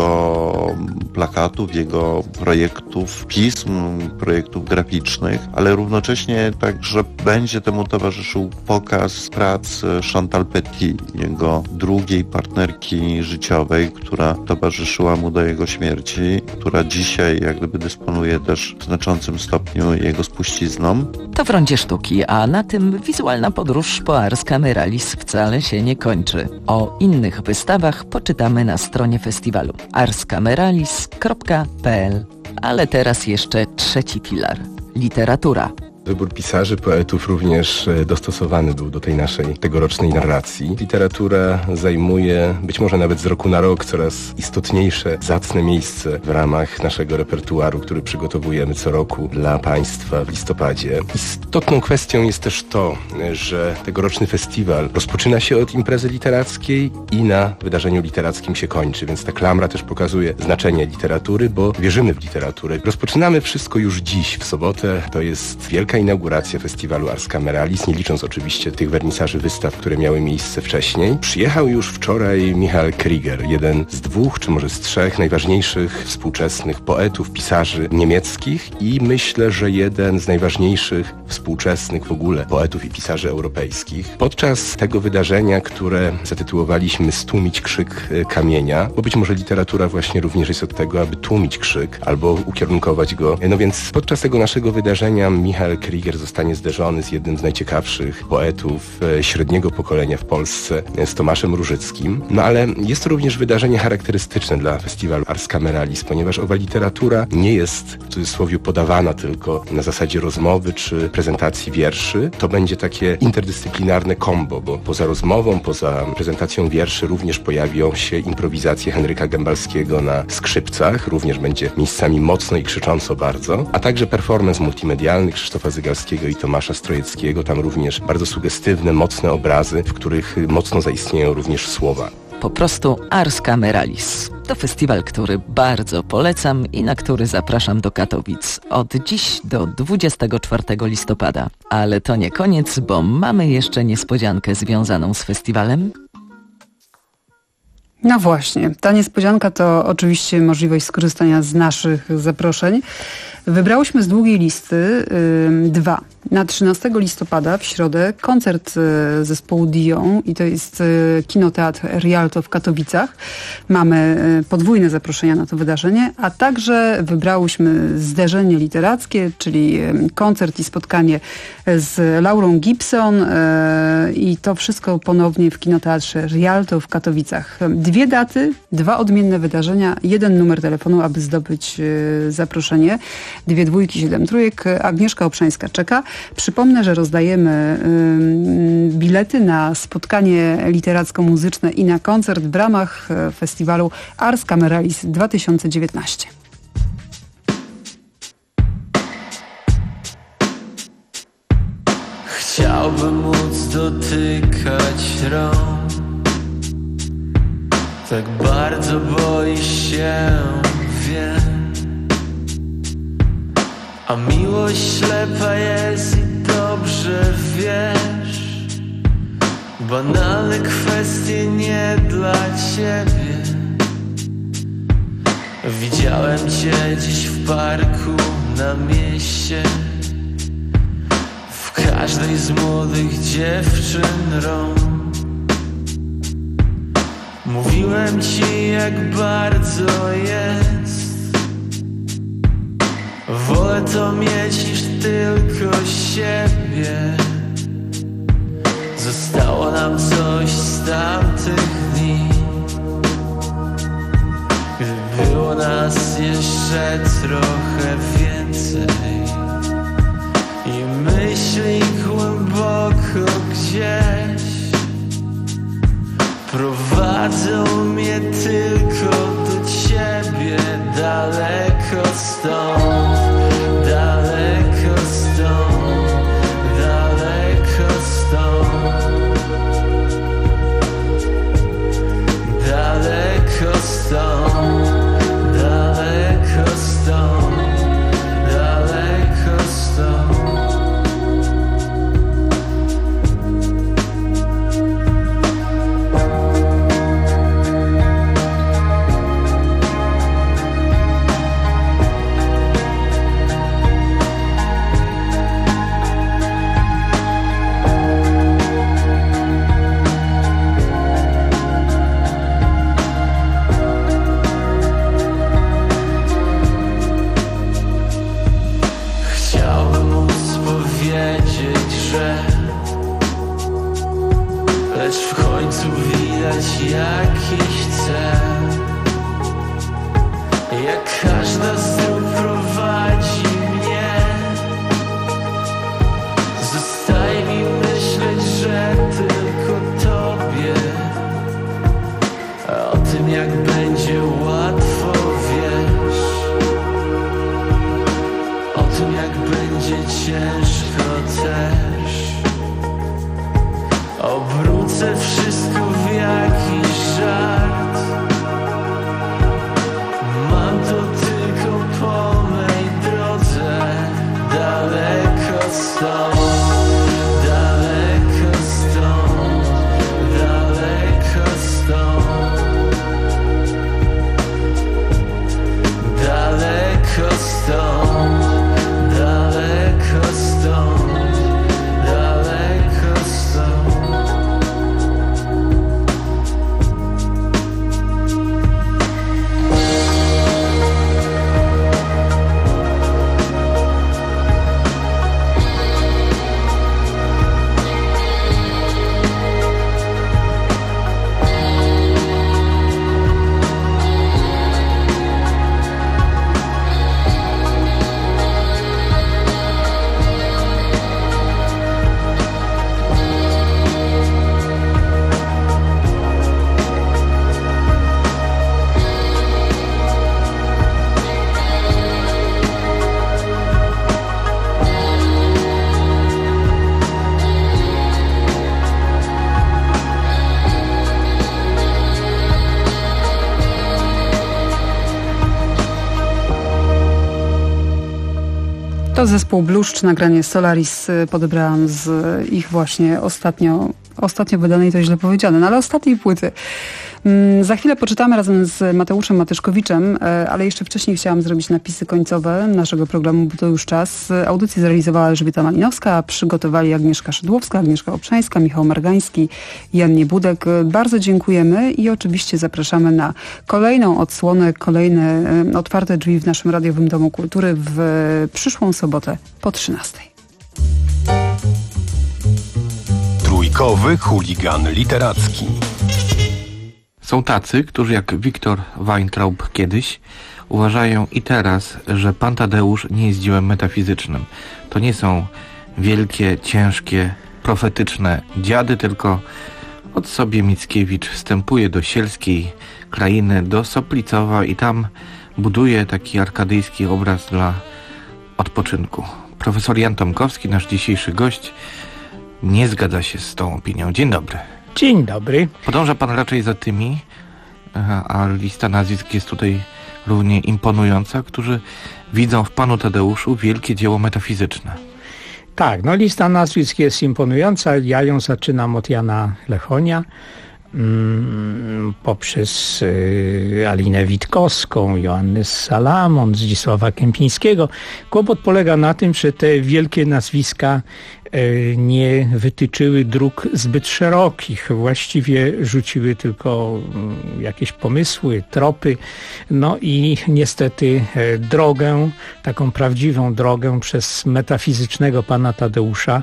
jego plakatów, jego projektów, pism, projektów graficznych, ale równocześnie także będzie temu towarzyszył pokaz prac Chantal Petit, jego drugiej partnerki życiowej, która towarzyszyła mu do jego śmierci, która dzisiaj jak gdyby dysponuje też w znaczącym stopniu jego spuścizną. To w rondzie sztuki, a na tym wizualna podróż po Ars Cameralis wcale się nie kończy. O innych wystawach poczytamy na stronie festiwalu ars cameralis kropka p l. Ale teraz jeszcze trzeci filar – literatura. Wybór pisarzy, poetów również dostosowany był do tej naszej tegorocznej narracji. Literatura zajmuje, być może nawet z roku na rok, coraz istotniejsze, zacne miejsce w ramach naszego repertuaru, który przygotowujemy co roku dla Państwa w listopadzie. Istotną kwestią jest też to, że tegoroczny festiwal rozpoczyna się od imprezy literackiej i na wydarzeniu literackim się kończy, więc ta klamra też pokazuje znaczenie literatury, bo wierzymy w literaturę. Rozpoczynamy wszystko już dziś, w sobotę. To jest wielka inauguracja festiwalu Ars Cameralis, nie licząc oczywiście tych wernisaży wystaw, które miały miejsce wcześniej. Przyjechał już wczoraj Michael Krieger, jeden z dwóch, czy może z trzech najważniejszych współczesnych poetów, pisarzy niemieckich i myślę, że jeden z najważniejszych współczesnych w ogóle poetów i pisarzy europejskich. Podczas tego wydarzenia, które zatytułowaliśmy Stłumić krzyk kamienia, bo być może literatura właśnie również jest od tego, aby tłumić krzyk albo ukierunkować go. No więc podczas tego naszego wydarzenia Michael Krieger zostanie zderzony z jednym z najciekawszych poetów średniego pokolenia w Polsce, z Tomaszem Różyckim. No ale jest to również wydarzenie charakterystyczne dla festiwalu Ars Cameralis, ponieważ owa literatura nie jest w cudzysłowie podawana tylko na zasadzie rozmowy czy prezentacji wierszy. To będzie takie interdyscyplinarne kombo, bo poza rozmową, poza prezentacją wierszy również pojawią się improwizacje Henryka Gębalskiego na skrzypcach, również będzie miejscami mocno i krzycząco bardzo, a także performance multimedialny Krzysztofa Zygalskiego i Tomasza Strojeckiego, tam również bardzo sugestywne, mocne obrazy, w których mocno zaistnieją również słowa. Po prostu Ars Cameralis. To festiwal, który bardzo polecam i na który zapraszam do Katowic od dziś do dwudziestego czwartego listopada. Ale to nie koniec, bo mamy jeszcze niespodziankę związaną z festiwalem. No właśnie, ta niespodzianka to oczywiście możliwość skorzystania z naszych zaproszeń. Wybrałyśmy z długiej listy y, dwa. Na trzynastego listopada w środę koncert y, zespołu Dion i to jest y, kinoteatr Rialto w Katowicach. Mamy y, podwójne zaproszenia na to wydarzenie, a także wybrałyśmy zderzenie literackie, czyli y, koncert i spotkanie z Laurą Gibson y, i to wszystko ponownie w kinoteatrze Rialto w Katowicach. Dwie daty, dwa odmienne wydarzenia, jeden numer telefonu, aby zdobyć y, zaproszenie. Dwie dwójki, siedem trójek. Agnieszka Obszańska czeka. Przypomnę, że rozdajemy y, bilety na spotkanie literacko-muzyczne i na koncert w ramach festiwalu Ars Cameralis dwa tysiące dziewiętnaście. Chciałbym móc dotykać rąk, tak bardzo boisz się, wiem. A miłość ślepa jest i dobrze wiesz. Banalne kwestie nie dla ciebie. Widziałem cię dziś w parku na mieście, w każdej z młodych dziewczyn rąk. Mówiłem ci, jak bardzo jest. Wolę to mieć niż tylko siebie. Zostało nam coś z tamtych dni, gdy była było nas jeszcze trochę więcej i myśli głęboko gdzieś prowadzą mnie tylko do ciebie, daleko stąd, daleko stąd, daleko stąd, daleko stąd, daleko stąd, daleko stąd. Lecz w końcu widać jakiś cel, jak każda z dróg prowadzi mnie. Zostaje mi myśleć, że tylko tobie, a o tym jak będzie łatwo wiesz, o tym jak będzie ciężko też. Obrócę wszystko w jakiś żart. Mam to tylko po mej drodze, daleko stąd, daleko stąd, daleko stąd, daleko stąd, daleko stąd, daleko stąd. To zespół Bluszcz, nagranie Solaris podebrałam z ich właśnie ostatnio, ostatnio wydanej, to źle powiedziane, no ale ostatniej płyty. Za chwilę poczytamy razem z Mateuszem Matyszkowiczem, ale jeszcze wcześniej chciałam zrobić napisy końcowe naszego programu, bo to już czas. Audycję zrealizowała Elżbieta Malinowska, a przygotowali Agnieszka Szydłowska, Agnieszka Obszańska, Michał Margański, Jan Niebudek. Bardzo dziękujemy i oczywiście zapraszamy na kolejną odsłonę, kolejne otwarte drzwi w naszym Radiowym Domu Kultury w przyszłą sobotę po trzynastej. Trójkowy chuligan literacki. Są tacy, którzy jak Wiktor Weintraub kiedyś uważają i teraz, że Pan Tadeusz nie jest dziełem metafizycznym. To nie są wielkie, ciężkie, profetyczne dziady, tylko od sobie Mickiewicz wstępuje do sielskiej krainy, do Soplicowa i tam buduje taki arkadyjski obraz dla odpoczynku. Profesor Jan Tomkowski, nasz dzisiejszy gość, nie zgadza się z tą opinią. Dzień dobry. Dzień dobry. Podąża pan raczej za tymi, a lista nazwisk jest tutaj równie imponująca, którzy widzą w Panu Tadeuszu wielkie dzieło metafizyczne. Tak, no lista nazwisk jest imponująca. Ja ją zaczynam od Jana Lechonia, mm, poprzez y, Alinę Witkowską, Joannę Salamon, Zdzisława Kępińskiego. Kłopot polega na tym, że te wielkie nazwiska nie wytyczyły dróg zbyt szerokich, właściwie rzuciły tylko jakieś pomysły, tropy, no i niestety drogę, taką prawdziwą drogę przez metafizycznego Pana Tadeusza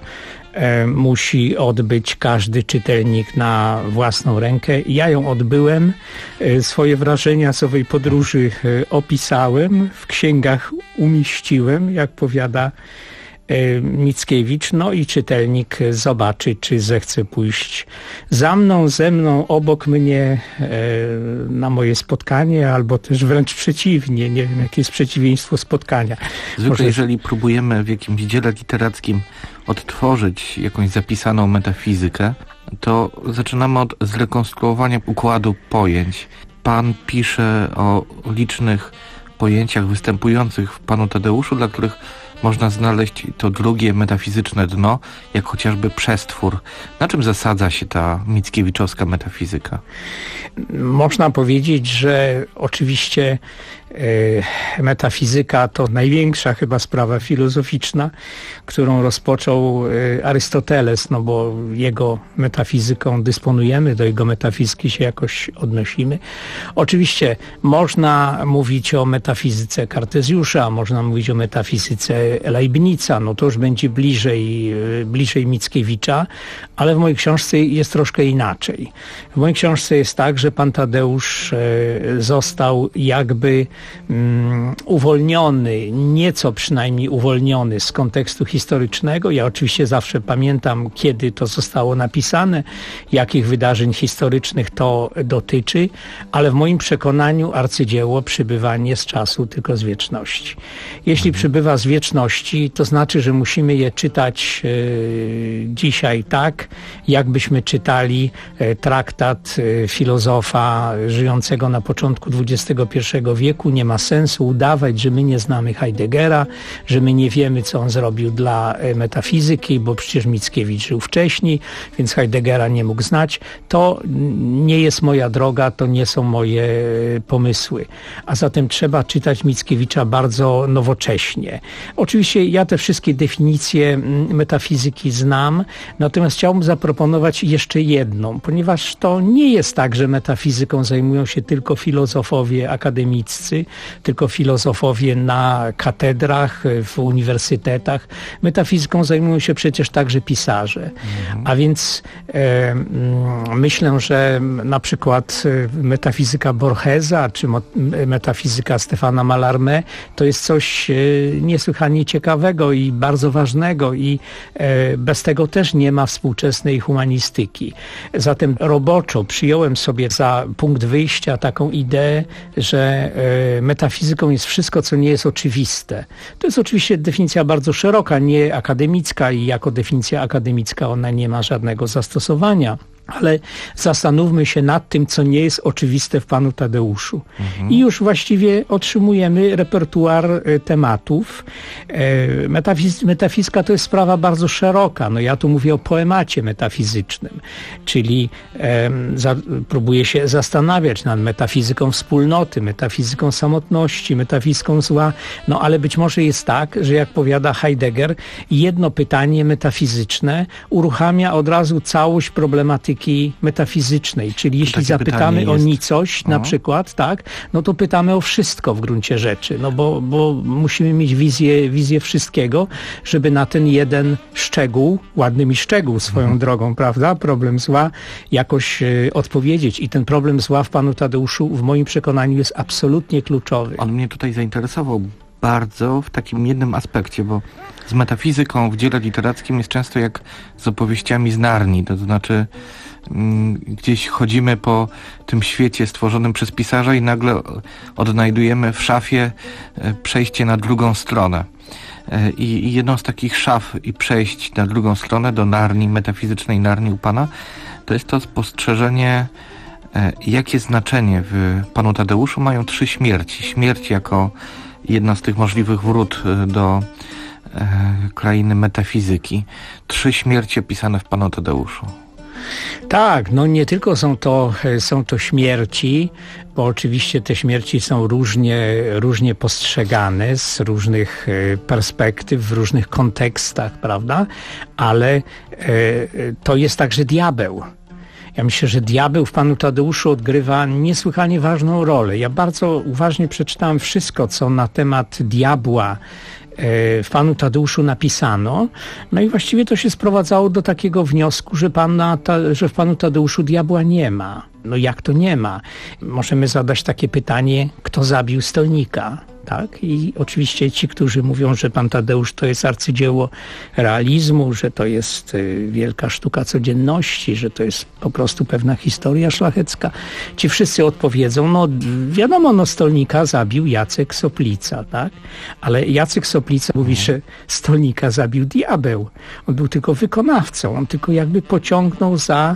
e, musi odbyć każdy czytelnik na własną rękę. Ja ją odbyłem, e, swoje wrażenia z owej podróży e, opisałem, w księgach umieściłem, jak powiada Mickiewicz, no i czytelnik zobaczy, czy zechce pójść za mną, ze mną, obok mnie e, na moje spotkanie, albo też wręcz przeciwnie. Nie wiem, jakie jest przeciwieństwo spotkania. Zwykle, Może... jeżeli próbujemy w jakimś dziele literackim odtworzyć jakąś zapisaną metafizykę, to zaczynamy od zrekonstruowania układu pojęć. Pan pisze o licznych pojęciach występujących w Panu Tadeuszu, dla których można znaleźć to drugie metafizyczne dno, jak chociażby przestwór. Na czym zasadza się ta mickiewiczowska metafizyka? Można powiedzieć, że oczywiście e, metafizyka to największa chyba sprawa filozoficzna, którą rozpoczął e, Arystoteles, no bo jego metafizyką dysponujemy, do jego metafizyki się jakoś odnosimy. Oczywiście można mówić o metafizyce Kartezjusza, można mówić o metafizyce Leibnica, no to już będzie bliżej, bliżej Mickiewicza, ale w mojej książce jest troszkę inaczej. W mojej książce jest tak, że pan Tadeusz został jakby um, uwolniony, nieco przynajmniej uwolniony z kontekstu historycznego. Ja oczywiście zawsze pamiętam, kiedy to zostało napisane, jakich wydarzeń historycznych to dotyczy, ale w moim przekonaniu arcydzieło przybywa nie z czasu, tylko z wieczności. Jeśli przybywa z wieczności, to znaczy, że musimy je czytać e, dzisiaj tak, jakbyśmy czytali e, traktat e, filozofa żyjącego na początku dwudziestego pierwszego wieku. Nie ma sensu udawać, że my nie znamy Heideggera, że my nie wiemy, co on zrobił dla e, metafizyki, bo przecież Mickiewicz żył wcześniej, więc Heideggera nie mógł znać. To nie jest moja droga, to nie są moje e, pomysły. A zatem trzeba czytać Mickiewicza bardzo nowocześnie. Oczywiście ja te wszystkie definicje metafizyki znam, natomiast chciałbym zaproponować jeszcze jedną, ponieważ to nie jest tak, że metafizyką zajmują się tylko filozofowie akademiccy, tylko filozofowie na katedrach, w uniwersytetach. Metafizyką zajmują się przecież także pisarze. Mhm. A więc e, myślę, że na przykład metafizyka Borgesa, czy metafizyka Stefana Mallarmé to jest coś e, niesłychanie ciekawego i bardzo ważnego i e, bez tego też nie ma współczesnej humanistyki. Zatem roboczo przyjąłem sobie za punkt wyjścia taką ideę, że e, metafizyką jest wszystko, co nie jest oczywiste. To jest oczywiście definicja bardzo szeroka, nie akademicka i jako definicja akademicka ona nie ma żadnego zastosowania. Ale zastanówmy się nad tym, co nie jest oczywiste w Panu Tadeuszu. Mhm. I już właściwie otrzymujemy repertuar e, tematów. E, metafiz metafizyka to jest sprawa bardzo szeroka. No ja tu mówię o poemacie metafizycznym, czyli e, za, próbuję się zastanawiać nad metafizyką wspólnoty, metafizyką samotności, metafizyką zła. No ale być może jest tak, że jak powiada Heidegger, jedno pytanie metafizyczne uruchamia od razu całość problematyki metafizycznej, czyli jeśli zapytamy o nicość na przykład, tak, no to pytamy o wszystko w gruncie rzeczy, no bo, bo musimy mieć wizję, wizję wszystkiego, żeby na ten jeden szczegół, ładny mi szczegół swoją mhm. drogą, prawda, problem zła, jakoś y, odpowiedzieć. I ten problem zła w Panu Tadeuszu w moim przekonaniu jest absolutnie kluczowy. On mnie tutaj zainteresował bardzo w takim jednym aspekcie, bo z metafizyką w dziele literackim jest często jak z opowieściami z Narni, to znaczy mm, gdzieś chodzimy po tym świecie stworzonym przez pisarza i nagle odnajdujemy w szafie e, przejście na drugą stronę. E, I jedną z takich szaf i przejść na drugą stronę do Narni, metafizycznej Narni u Pana, to jest to spostrzeżenie, e, jakie znaczenie w Panu Tadeuszu mają trzy śmierci. Śmierć jako jedna z tych możliwych wrót do e, krainy metafizyki. Trzy śmierci opisane w Panu Tadeuszu. Tak, no nie tylko są to, są to śmierci, bo oczywiście te śmierci są różnie, różnie postrzegane z różnych perspektyw, w różnych kontekstach, prawda? Ale e, to jest także diabeł. Ja myślę, że diabeł w Panu Tadeuszu odgrywa niesłychanie ważną rolę. Ja bardzo uważnie przeczytałem wszystko, co na temat diabła w panu Tadeuszu napisano. No i właściwie to się sprowadzało do takiego wniosku, że, pana, ta, że w panu Tadeuszu diabła nie ma. No jak to nie ma? Możemy zadać takie pytanie, kto zabił Stolnika? Tak? I oczywiście ci, którzy mówią, że pan Tadeusz to jest arcydzieło realizmu, że to jest wielka sztuka codzienności, że to jest po prostu pewna historia szlachecka, ci wszyscy odpowiedzą, no wiadomo, no Stolnika zabił Jacek Soplica, tak? Ale Jacek Soplica mówi, że Stolnika zabił diabeł. On był tylko wykonawcą, on tylko jakby pociągnął za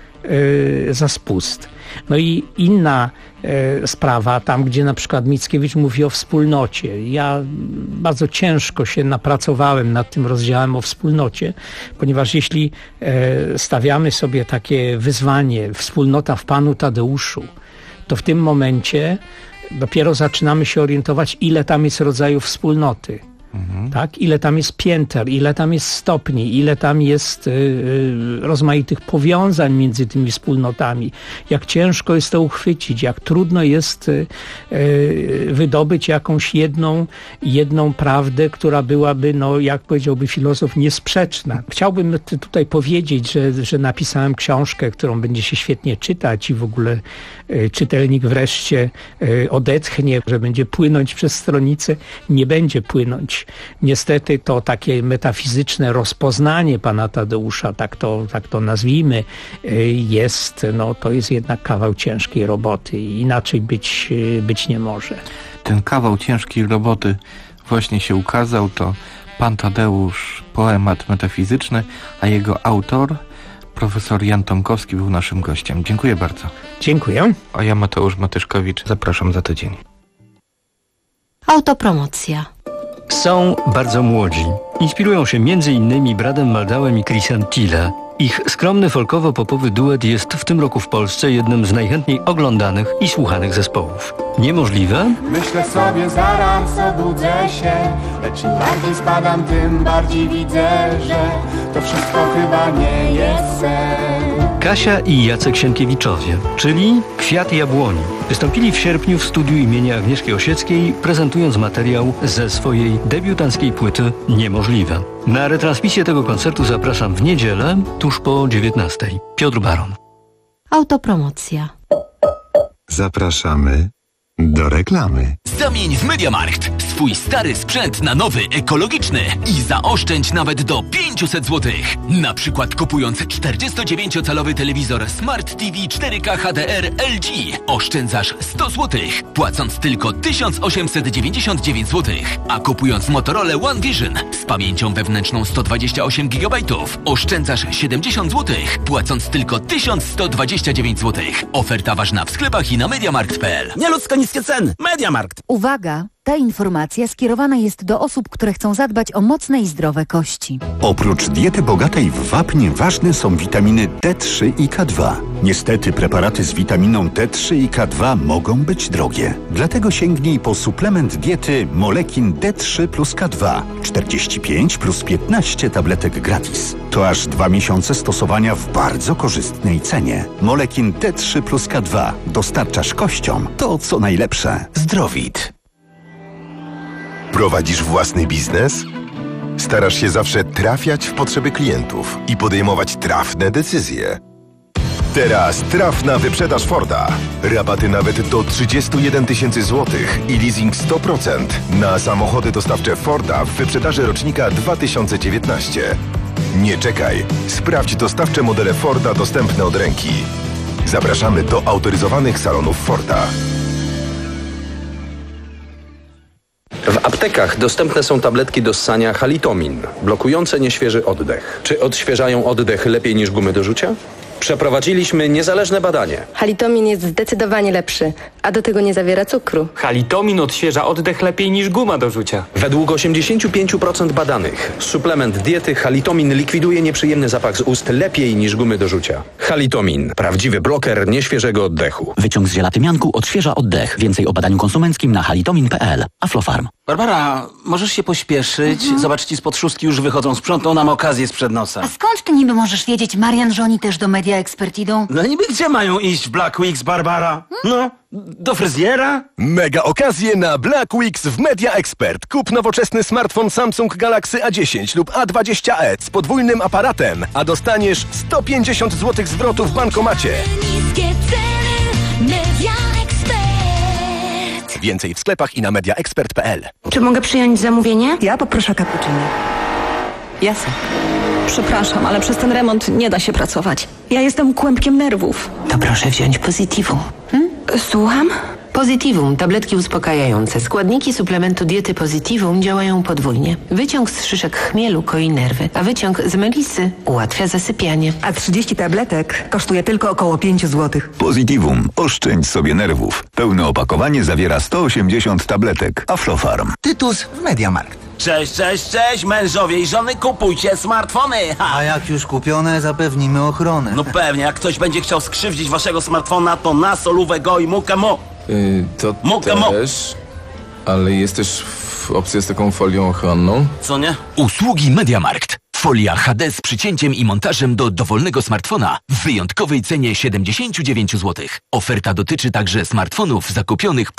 za spust. No i inna e, sprawa, tam gdzie na przykład Mickiewicz mówi o wspólnocie. Ja bardzo ciężko się napracowałem nad tym rozdziałem o wspólnocie, ponieważ jeśli e, stawiamy sobie takie wyzwanie, wspólnota w panu Tadeuszu, to w tym momencie dopiero zaczynamy się orientować, ile tam jest rodzajów wspólnoty. Mhm. Tak? Ile tam jest pięter, ile tam jest stopni, ile tam jest y, y, rozmaitych powiązań między tymi wspólnotami. Jak ciężko jest to uchwycić, jak trudno jest y, y, wydobyć jakąś jedną, jedną prawdę, która byłaby, no, jak powiedziałby filozof, niesprzeczna. Chciałbym tutaj powiedzieć, że, że napisałem książkę, którą będzie się świetnie czytać i w ogóle y, czytelnik wreszcie y, odetchnie, że będzie płynąć przez stronicę. Nie będzie płynąć. Niestety to takie metafizyczne rozpoznanie pana Tadeusza, tak to, tak to nazwijmy, jest, no to jest jednak kawał ciężkiej roboty i inaczej być, być nie może. Ten kawał ciężkiej roboty właśnie się ukazał, to Pan Tadeusz, poemat metafizyczny, a jego autor, profesor Jan Tomkowski, był naszym gościem. Dziękuję bardzo. Dziękuję. A ja, Mateusz Matyszkowicz, zapraszam za tydzień. Autopromocja. Są bardzo młodzi. Inspirują się między innymi Bradem Maldałem i Christian Thiele. Ich skromny folkowo-popowy duet jest w tym roku w Polsce jednym z najchętniej oglądanych i słuchanych zespołów. Niemożliwe? Myślę sobie, zaraz obudzę się, lecz im bardziej spadam, tym bardziej widzę, że to wszystko chyba nie jest sen. Kasia i Jacek Sienkiewiczowie, czyli Kwiat Jabłoni, wystąpili w sierpniu w studiu imienia Agnieszki Osieckiej, prezentując materiał ze swojej debiutanckiej płyty Niemożliwe. Na retransmisję tego koncertu zapraszam w niedzielę, tuż po dziewiętnastej. Piotr Baron. Autopromocja. Zapraszamy do reklamy. Zamień w MediaMarkt swój stary sprzęt na nowy, ekologiczny i zaoszczędź nawet do pięćset złotych. Na przykład kupując czterdziestodziewięciocalowy telewizor Smart T V cztery K H D R L G oszczędzasz sto złotych, płacąc tylko tysiąc osiemset dziewięćdziesiąt dziewięć złotych. A kupując Motorola One Vision z pamięcią wewnętrzną sto dwadzieścia osiem gigabajtów oszczędzasz siedemdziesiąt złotych, płacąc tylko tysiąc sto dwadzieścia dziewięć złotych. Oferta ważna w sklepach i na mediamarkt kropka p l. Nieludzko niskie ceny. MediaMarkt. Uwaga! Ta informacja skierowana jest do osób, które chcą zadbać o mocne i zdrowe kości. Oprócz diety bogatej w wapnie ważne są witaminy D trzy i K dwa. Niestety preparaty z witaminą D trzy i K dwa mogą być drogie. Dlatego sięgnij po suplement diety Molekin D trzy plus K dwa. czterdzieści pięć plus piętnaście tabletek gratis. To aż dwa miesiące stosowania w bardzo korzystnej cenie. Molekin D trzy plus K dwa. Dostarczasz kościom to, co najlepsze. Zdrowit. Prowadzisz własny biznes? Starasz się zawsze trafiać w potrzeby klientów i podejmować trafne decyzje. Teraz trafna wyprzedaż Forda. Rabaty nawet do trzydzieści jeden tysięcy złotych i leasing sto procent na samochody dostawcze Forda w wyprzedaży rocznika dwa tysiące dziewiętnaście. Nie czekaj. Sprawdź dostawcze modele Forda dostępne od ręki. Zapraszamy do autoryzowanych salonów Forda. W aptekach dostępne są tabletki do ssania Halitomin, blokujące nieświeży oddech. Czy odświeżają oddech lepiej niż gumy do rzucia? Przeprowadziliśmy niezależne badanie. Halitomin jest zdecydowanie lepszy, a do tego nie zawiera cukru. Halitomin odświeża oddech lepiej niż guma do rzucia. Według osiemdziesiąt pięć procent badanych suplement diety Halitomin likwiduje nieprzyjemny zapach z ust lepiej niż gumy do rzucia. Halitomin. Prawdziwy bloker nieświeżego oddechu. Wyciąg z ziela tymianku odświeża oddech. Więcej o badaniu konsumenckim na halitomin kropka p l. Aflofarm. Barbara, możesz się pośpieszyć? Mhm. Zobacz, ci spod szóstki już wychodzą. Sprzątną nam okazję sprzed nosa. A skąd ty niby możesz wiedzieć, Marian, że oni też do Media Expert idą? No niby gdzie mają iść w Black Weeks, Barbara? No, do fryzjera? Mega okazje na Black Weeks w Media Expert. Kup nowoczesny smartfon Samsung Galaxy A dziesięć lub A dwadzieścia e z podwójnym aparatem, a dostaniesz sto pięćdziesiąt złotych zwrotu w bankomacie. Niskie ceny, Media Expert. Więcej w sklepach i na media expert kropka p l. Czy mogę przyjąć zamówienie? Ja poproszę cappuccino. Jasne. Przepraszam, ale przez ten remont nie da się pracować. Ja jestem kłębkiem nerwów. To proszę wziąć Positivum. Hmm? Słucham? Positivum, tabletki uspokajające. Składniki suplementu diety Positivum działają podwójnie. Wyciąg z szyszek chmielu koi nerwy, a wyciąg z melisy ułatwia zasypianie. A trzydzieści tabletek kosztuje tylko około pięć złotych. Positivum. Oszczędź sobie nerwów. Pełne opakowanie zawiera sto osiemdziesiąt tabletek. Aflofarm. Tytus w Mediamarkt. Cześć, cześć, cześć, mężowie i żony, kupujcie smartfony! Ha. A jak już kupione, zapewnimy ochronę. No pewnie, jak ktoś będzie chciał skrzywdzić waszego smartfona, to na solówę go i mukę mo. Yy, to Mukę też, ale jest też w opcja z taką folią ochronną. Co nie? Usługi Mediamarkt. Folia H D z przycięciem i montażem do dowolnego smartfona w wyjątkowej cenie siedemdziesiąt dziewięć złotych. Oferta dotyczy także smartfonów zakupionych